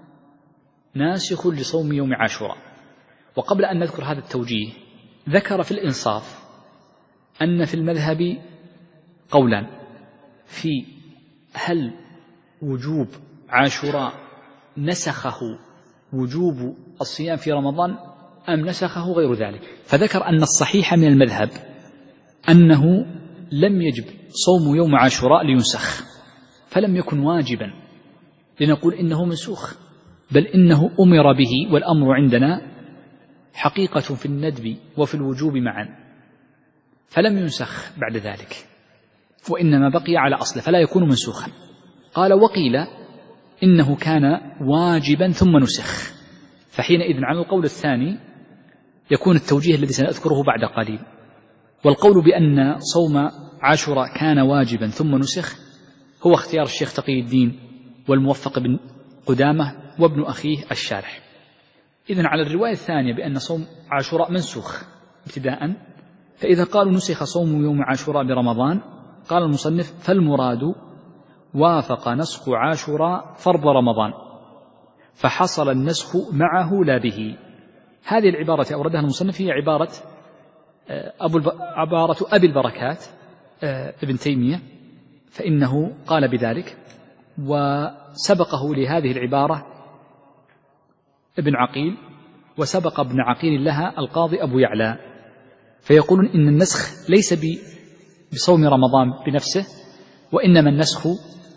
[SPEAKER 2] ناسخ لصوم يوم عاشوراء. وقبل أن نذكر هذا التوجيه ذكر في الإنصاف أن في المذهب قولان في هل وجوب عاشوراء نسخه وجوب الصيام في رمضان أم نسخه غير ذلك، فذكر أن الصحيح من المذهب أنه لم يجب صوم يوم عاشوراء لينسخ، فلم يكن واجبا لنقول إنه منسوخ، بل إنه أمر به، والأمر عندنا حقيقة في الندب وفي الوجوب معا، فلم ينسخ بعد ذلك، وإنما بقي على أصله فلا يكون منسوخا. قال وقيل إنه كان واجبا ثم نسخ، فحينئذ على القول الثاني يكون التوجيه الذي سنذكره بعد قليل. والقول بأن صوم عاشوراء كان واجبا ثم نسخ هو اختيار الشيخ تقي الدين والموفق بن قدامة وابن أخيه الشارح. إذن على الرواية الثانية بأن صوم عاشوراء منسوخ ابتداء، فإذا قالوا نسخ صوم يوم عاشوراء برمضان قال المصنف فالمراد وافق نسخ عاشوراء فرض رمضان فحصل النسخ معه لا به. هذه العبارة أوردها المصنف هي عبارة أبو الب... عبارة أبي البركات ابن تيمية، فإنه قال بذلك، وسبقه لهذه العبارة ابن عقيل، وسبق ابن عقيل لها القاضي أبو يعلى، فيقولون إن النسخ ليس بصوم رمضان بنفسه، وإنما النسخ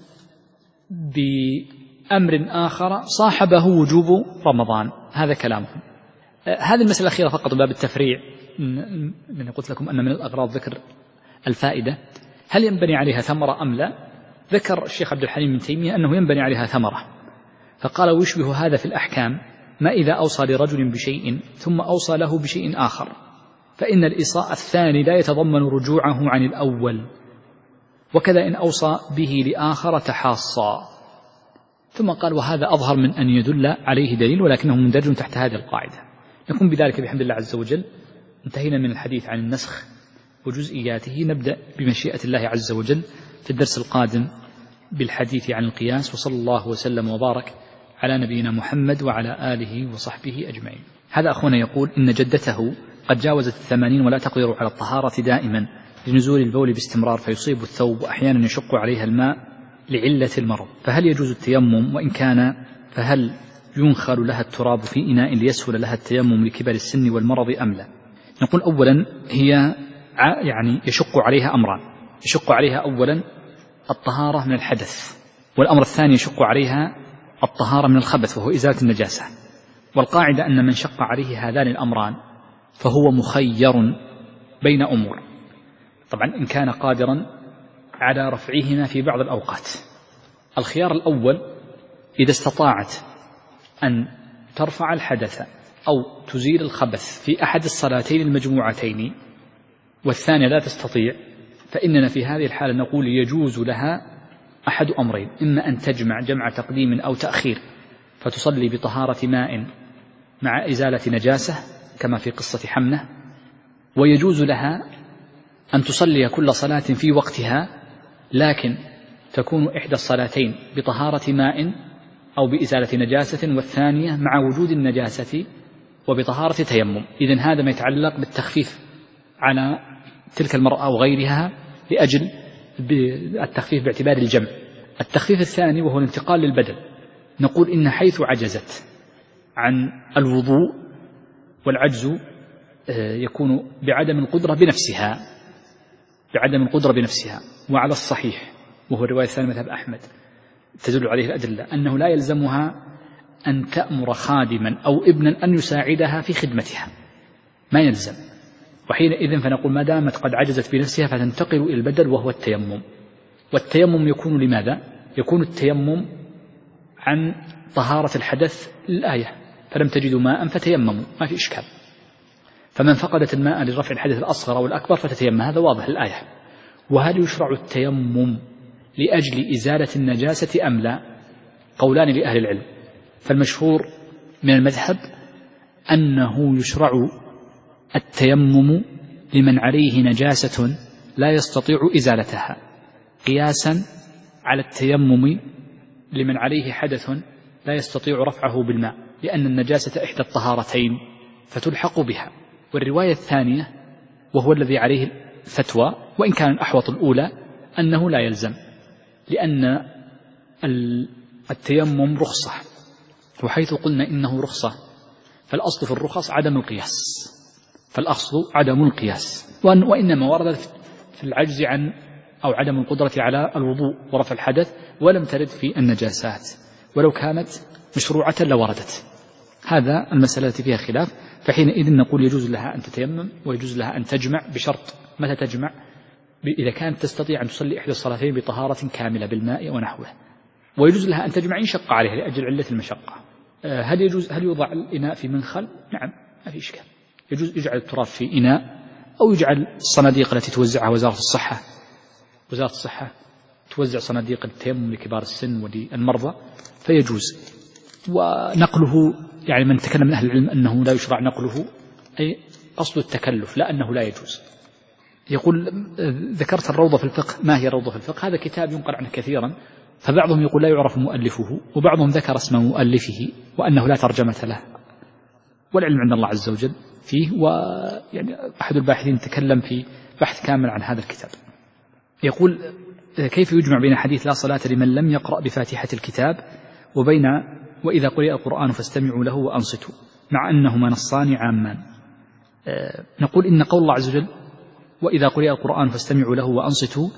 [SPEAKER 2] بأمر آخر صاحبه وجوب رمضان. هذا كلامهم. هذه المسألة الأخيرة فقط باب التفريع، لأني قلت لكم أن من الأغراض ذكر الفائدة، هل ينبني عليها ثمرة أم لا؟ ذكر الشيخ عبد الحليم بن تيمية أنه ينبني عليها ثمرة، فقال ويشبه هذا في الأحكام ما إذا أوصى لرجل بشيء ثم أوصى له بشيء آخر، فإن الإيصاء الثاني لا يتضمن رجوعه عن الأول، وكذا إن أوصى به لآخر تحاصى. ثم قال وهذا أظهر من أن يدل عليه دليل، ولكنه مندرج تحت هذه القاعدة. نكون بذلك بحمد الله عز وجل انتهينا من الحديث عن النسخ وجزئياته. نبدأ بمشيئة الله عز وجل في الدرس القادم بالحديث عن القياس، وصلى الله وسلم وبارك على نبينا محمد وعلى آله وصحبه أجمعين. هذا أخونا يقول إن جدته قد جاوزت الثمانين ولا تقدر على الطهارة دائما لنزول البول باستمرار، فيصيب الثوب وأحيانا يشق عليها الماء لعلة المرض، فهل يجوز التيمم؟ وإن كان فهل ينخل لها التراب في إناء ليسهل لها التيمم لكبر السن والمرض أم لا؟ نقول أولا هي يعني يشق عليها أمران، يشق عليها أولا الطهارة من الحدث، والأمر الثاني يشق عليها الطهارة من الخبث وهو إزالة النجاسة. والقاعدة أن من شق عليه هذان الأمران فهو مخير بين أمور، طبعا إن كان قادرا على رفعهما في بعض الأوقات. الخيار الأول إذا استطاعت أن ترفع الحدث أو تزيل الخبث في أحد الصلاتين المجموعتين، والثانية لا تستطيع، فإننا في هذه الحالة نقول يجوز لها أحد أمرين، إما أن تجمع جمع تقديم أو تأخير فتصلي بطهارة ماء مع إزالة نجاسة كما في قصة حمنة، ويجوز لها أن تصلي كل صلاة في وقتها لكن تكون إحدى الصلاتين بطهارة ماء أو بإزالة نجاسة، والثانية مع وجود النجاسة وبطهارة تيمم. إذن هذا ما يتعلق بالتخفيف على تلك المرأة أو غيرها لأجل التخفيف باعتبار الجمع. التخفيف الثاني وهو الانتقال للبدل، نقول إن حيث عجزت عن الوضوء، والعجز يكون بعدم القدرة بنفسها بعدم القدرة بنفسها وعلى الصحيح وهو الرواية الثانية مذهب أحمد تدل عليه الأدلة أنه لا يلزمها أن تأمر خادما أو ابنا أن يساعدها في خدمتها، ما يلزم. وحينئذ فنقول ما دامت قد عجزت بنفسها فتنتقل إلى البدل وهو التيمم. والتيمم يكون لماذا؟ يكون التيمم عن طهارة الحدث للآية فلم تجدوا ماء فتيمموا، ما في إشكال. فمن فقدت الماء لرفع الحدث الأصغر أو الأكبر فتتيمم، هذا واضح الآية. وهل يشرع التيمم لأجل إزالة النجاسة أم لا؟ قولان لأهل العلم، فالمشهور من المذهب أنه يشرع التيمم لمن عليه نجاسة لا يستطيع إزالتها، قياسا على التيمم لمن عليه حدث لا يستطيع رفعه بالماء، لأن النجاسة إحدى الطهارتين فتلحق بها. والرواية الثانية وهو الذي عليه الفتوى وإن كان الأحوط الأولى أنه لا يلزم، لأن التيمم رخصة، وحيث قلنا إنه رخصة فالأصل في الرخص عدم القياس، فالأصل عدم القياس، وإنما وردت في العجز عن أو عدم القدرة على الوضوء ورفع الحدث، ولم ترد في النجاسات، ولو كانت مشروعة لوردت. هذا المسألة التي فيها خلاف، فحينئذ نقول يجوز لها أن تتيمم ويجوز لها أن تجمع، بشرط متى تجمع؟ إذا كانت تستطيع أن تصلي إحدى الصلاتين بطهارة كاملة بالماء ونحوه. ويجوز لها أن تجمع إن شق عليها لأجل علة المشقة. هل يجوز هل يوضع الإناء في منخل؟ نعم، ما في إشكال. يجوز يجعل التراب في إناء، أو يجعل الصناديق التي توزعها وزارة الصحة وزارة الصحة توزع صناديق التيمم لكبار السن وللمرضى فيجوز. ونقله يعني من تكلم من أهل العلم أنه لا يشرع نقله، أي أصل التكلف، لا أنه لا يجوز. يقول ذكرت الروضة في الفقه، ما هي الروضة في الفقه؟ هذا كتاب ينقل عنه كثيرا، فبعضهم يقول لا يعرف مؤلفه، وبعضهم ذكر اسم مؤلفه وأنه لا ترجمة له، والعلم عند الله عز وجل فيه. ويعني أحد الباحثين تكلم في بحث كامل عن هذا الكتاب. يقول كيف يجمع بين حديث لا صلاة لمن لم يقرأ بفاتحة الكتاب وبين وإذا قرئ القرآن فاستمعوا له وأنصتوا، مع أنهما نصان عامان؟ نقول إن قول الله عز وجل وإذا قرئ القرآن فاستمعوا له وأنصتوا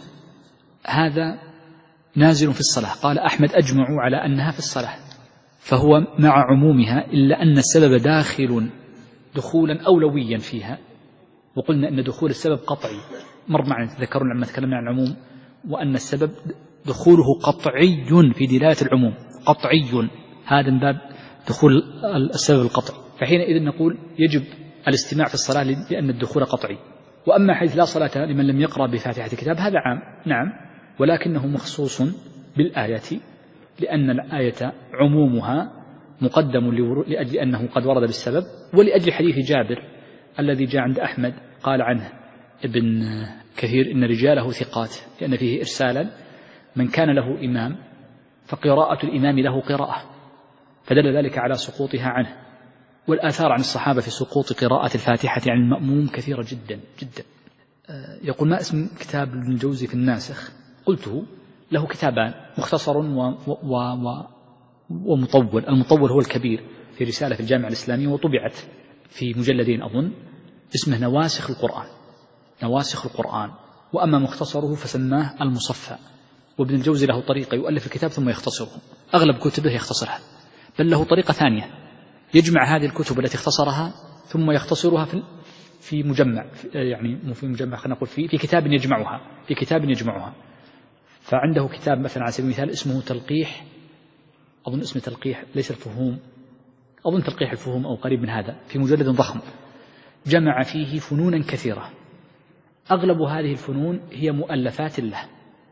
[SPEAKER 2] هذا نازل في الصلاة، قال أحمد أجمعوا على أنها في الصلاة، فهو مع عمومها، إلا أن السبب داخل دخولا أولويا فيها، وقلنا أن دخول السبب قطعي، مر معنا تذكرون لما تكلمنا عن العموم وأن السبب دخوله قطعي في دلالة العموم، قطعي، هذا من باب دخول السبب القطعي. فحينئذ نقول يجب الاستماع في الصلاة لأن الدخول قطعي. وأما حيث لا صلاة لمن لم يقرأ بفاتحة الكتاب هذا عام، نعم، ولكنه مخصوص بالآية، لأن الآية عمومها مقدم لأجل أنه قد ورد بالسبب، ولأجل حديث جابر الذي جاء عند أحمد قال عنه ابن كثير إن رجاله ثقات، لأن فيه إرسالا من كان له إمام فقراءة الإمام له قراءة، فدل ذلك على سقوطها عنه. والآثار عن الصحابة في سقوط قراءة الفاتحة عن المأموم كثيرة جدا جدا. يقول ما اسم كتاب ابن الجوزي في الناسخ؟ قلته له كتابان، مختصر و و و ومطول. المطول هو الكبير في رسالة في الجامعة الإسلامية وطبعت في مجلدين أظن، اسمه نواسخ القرآن، نواسخ القرآن. وأما مختصره فسماه المصفى. وابن الجوزي له طريقة يؤلف الكتاب ثم يختصره، أغلب كتبه يختصرها، بل له طريقة ثانية يجمع هذه الكتب التي اختصرها ثم يختصرها في في مجمع، يعني مو في مجمع، خلينا نقول في في كتاب يجمعها في كتاب يجمعها. فعنده كتاب مثلا على سبيل المثال اسمه تلقيح، أظن اسمه تلقيح ليس الفهوم، أظن تلقيح الفهوم أو قريب من هذا، في مجلد ضخم جمع فيه فنونا كثيرة، أغلب هذه الفنون هي مؤلفات له،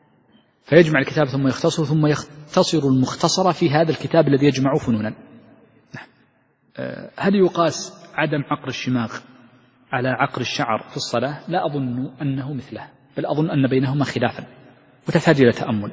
[SPEAKER 2] فيجمع الكتاب ثم يختصر ثم يختصر المختصر في هذا الكتاب الذي يجمع فنونا. هل يقاس عدم عقر الشماغ على عقر الشعر في الصلاة؟ لا أظن أنه مثله، بل أظن أن بينهما خلافا، وتحتاج إلى تأمل.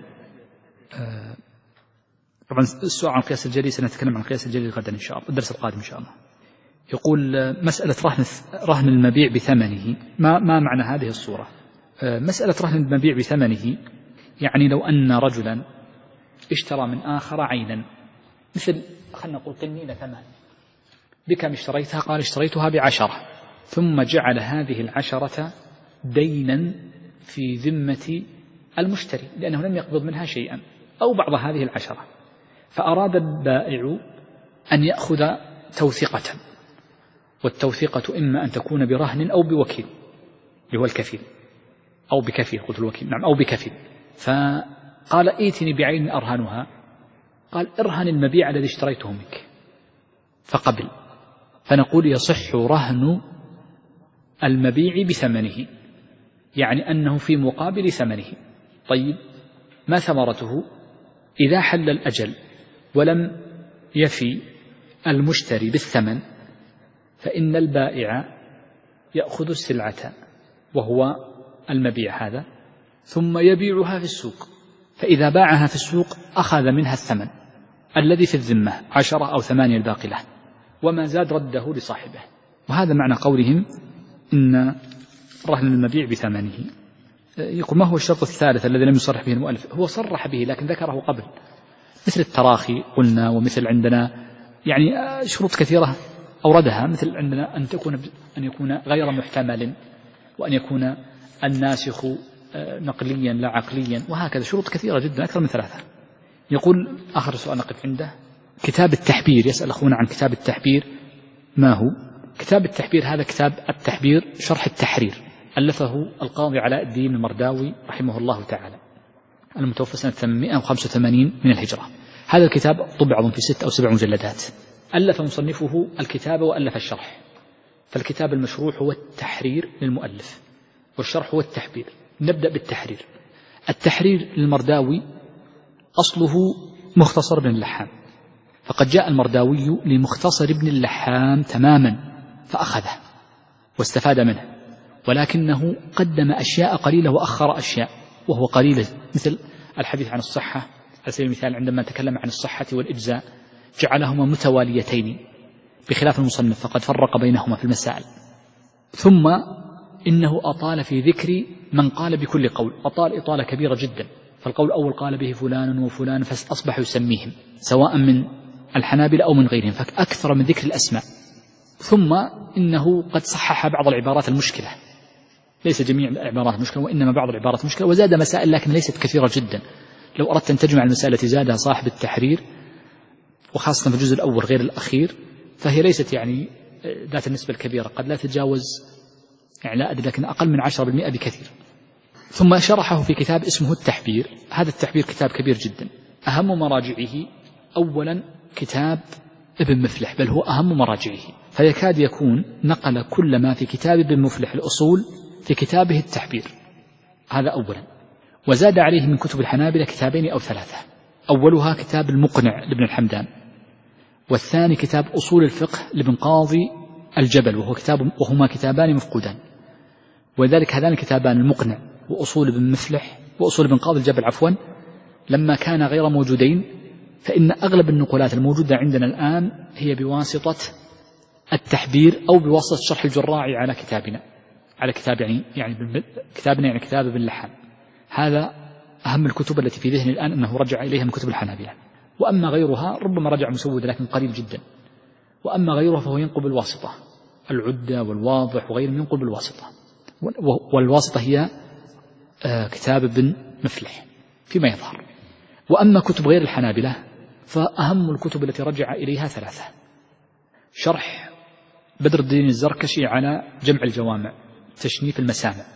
[SPEAKER 2] طبعا السؤال عن القياس الجلي سنتكلم عن القياس الجلي غدا إن شاء الله، الدرس القادم إن شاء الله. يقول مسألة رهن رهن المبيع بثمنه، ما ما معنى هذه الصورة؟ مسألة رهن المبيع بثمنه يعني لو أن رجلا اشترى من آخر عينا، مثل خلنا نقول قنينة ثمان، بكم اشتريتها؟ قال اشتريتها بعشرة، ثم جعل هذه العشرة دينا في ذمة المشتري لأنه لم يقبض منها شيئا أو بعض هذه العشرة، فأراد البائع أن يأخذ توثيقة، والتوثيقة إما أن تكون برهن أو بوكيل اللي هو الكفيل، أو بكفيل، قلت الوكيل نعم، أو بكفيل. فقال ائتني بعين أرهنها، قال ارهن المبيع الذي اشتريته منك، فقبل. فنقول يصح رهن المبيع بثمنه، يعني أنه في مقابل ثمنه. طيب ما ثمرته؟ إذا حل الأجل ولم يفي المشتري بالثمن فإن البائع يأخذ السلعة وهو المبيع هذا ثم يبيعها في السوق، فإذا باعها في السوق أخذ منها الثمن الذي في الذمة عشرة أو ثمانية الباقي له، وما زاد رده لصاحبه. وهذا معنى قولهم إن رهن المبيع بثمنه. يقول ما هو الشرط الثالث الذي لم يصرح به المؤلف؟ هو صرح به لكن ذكره قبل، مثل التراخي قلنا، ومثل عندنا يعني شروط كثيرة أوردها، مثل عندنا أن تكون أن يكون غير محتمل، وأن يكون الناسخ نقليا لا عقليا، وهكذا شروط كثيرة جدا أكثر من ثلاثة. يقول آخر سؤال نقف عنده كتاب التحبير، يسأل أخونا عن كتاب التحبير ما هو؟ كتاب التحبير هذا كتاب التحبير شرح التحرير، ألفه القاضي علاء الدين المرداوي رحمه الله تعالى، المتوفى سنة ثمانمائة وخمسة وثمانين من الهجرة. هذا الكتاب طبع أظن في ست أو سبع مجلدات، ألف مصنفه الكتاب وألف الشرح، فالكتاب المشروح هو التحرير للمؤلف والشرح هو التحبير. نبدأ بالتحرير. التحرير للمرداوي أصله مختصر ابن اللحام، فقد جاء المرداوي لمختصر ابن اللحام تماما فأخذه واستفاد منه، ولكنه قدم أشياء قليلة وأخر أشياء وهو قليل، مثل الحديث عن الصحة على سبيل المثال، عندما تكلم عن الصحة والإجزاء جعلهما متواليتين بخلاف المصنف فقد فرق بينهما في المسائل. ثم إنه أطال في ذكر من قال بكل قول، أطال إطالة كبيرة جدا، فالقول الأول قال به فلان وفلان فأصبح يسميهم سواء من الحنابلة أو من غيرهم، فأكثر من ذكر الأسماء. ثم إنه قد صحح بعض العبارات المشكلة، ليس جميع العبارات مشكلة وإنما بعض العبارات مشكلة، وزاد مسائل لكن ليست كثيرة جدا. لو أردت أن تجمع المسائل التي زادها صاحب التحرير وخاصة في الجزء الأول غير الأخير فهي ليست يعني ذات النسبة الكبيرة، قد لا تتجاوز يعني لا أدري لكن أقل من عشرة بالمئة بكثير. ثم شرحه في كتاب اسمه التحبير. هذا التحبير كتاب كبير جدا، أهم مراجعه أولا كتاب ابن مفلح، بل هو أهم مراجعه، فيكاد يكون نقل كل ما في كتاب ابن مفلح الأصول في كتابه التحبير، هذا أولا. وزاد عليه من كتب الحنابلة كتابين أو ثلاثة، أولها كتاب المقنع لابن الحمدان، والثاني كتاب أصول الفقه لابن قاضي الجبل، وهو كتاب وهما كتابان مفقودان. وذلك هذان الكتابان المقنع وأصول ابن مفلح وأصول ابن قاضي الجبل عفوا لما كان غير موجودين، فإن أغلب النقولات الموجودة عندنا الآن هي بواسطة التحبير أو بواسطة شرح الجراعي على كتابنا، على كتاب يعني يعني كتابنا يعني كتاب ابن اللحام. هذا أهم الكتب التي في ذهني الآن أنه رجع إليها من كتب الحنابلة. وأما غيرها ربما رجع مسود لكن قليل جدا، وأما غيرها فهو ينقل بالواسطة، العدة والواضح وغيرهم ينقل بالواسطة، والواسطة هي كتاب ابن مفلح فيما يظهر. وأما كتب غير الحنابلة فأهم الكتب التي رجع إليها ثلاثة: شرح بدر الدين الزركشي على جمع الجوامع تشنيف المسامع،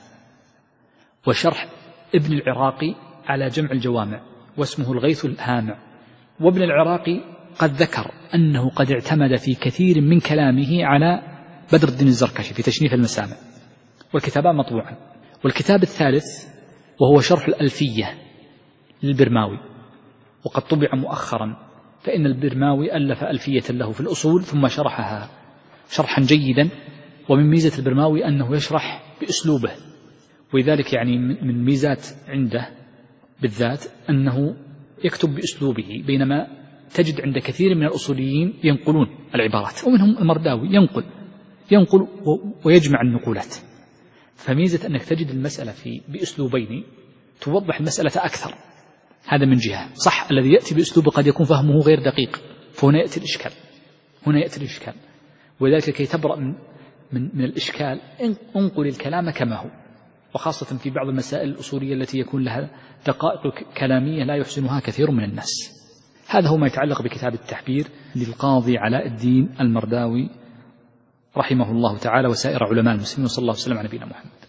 [SPEAKER 2] وشرح ابن العراقي على جمع الجوامع واسمه الغيث الهامع. وابن العراقي قد ذكر أنه قد اعتمد في كثير من كلامه على بدر الدين الزركشي في تشنيف المسامع، والكتابان مطبوعا. والكتاب الثالث وهو شرح الألفية للبرماوي، وقد طبع مؤخرا، فإن البرماوي ألف ألفية له في الأصول ثم شرحها شرحا جيدا. ومن ميزة البرماوي أنه يشرح بأسلوبه، ولذلك يعني من ميزات عنده بالذات أنه يكتب بأسلوبه، بينما تجد عند كثير من الأصوليين ينقلون العبارات، ومنهم المرداوي ينقل ينقل ويجمع النقولات. فميزة أنك تجد المسألة في بأسلوبين توضح المسألة أكثر. هذا من جهة. صح الذي يأتي بأسلوبه قد يكون فهمه غير دقيق، فهنا يأتي الإشكال هنا يأتي الإشكال ولذلك كي تبرأ من, من, من الإشكال انقل الكلام كما هو، وخاصة في بعض المسائل الأصولية التي يكون لها دقائق كلامية لا يحسنها كثير من الناس. هذا هو ما يتعلق بكتاب التحبير للقاضي علاء الدين المرداوي رحمه الله تعالى وسائر علماء المسلمين، وصلى الله وسلم على نبينا محمد.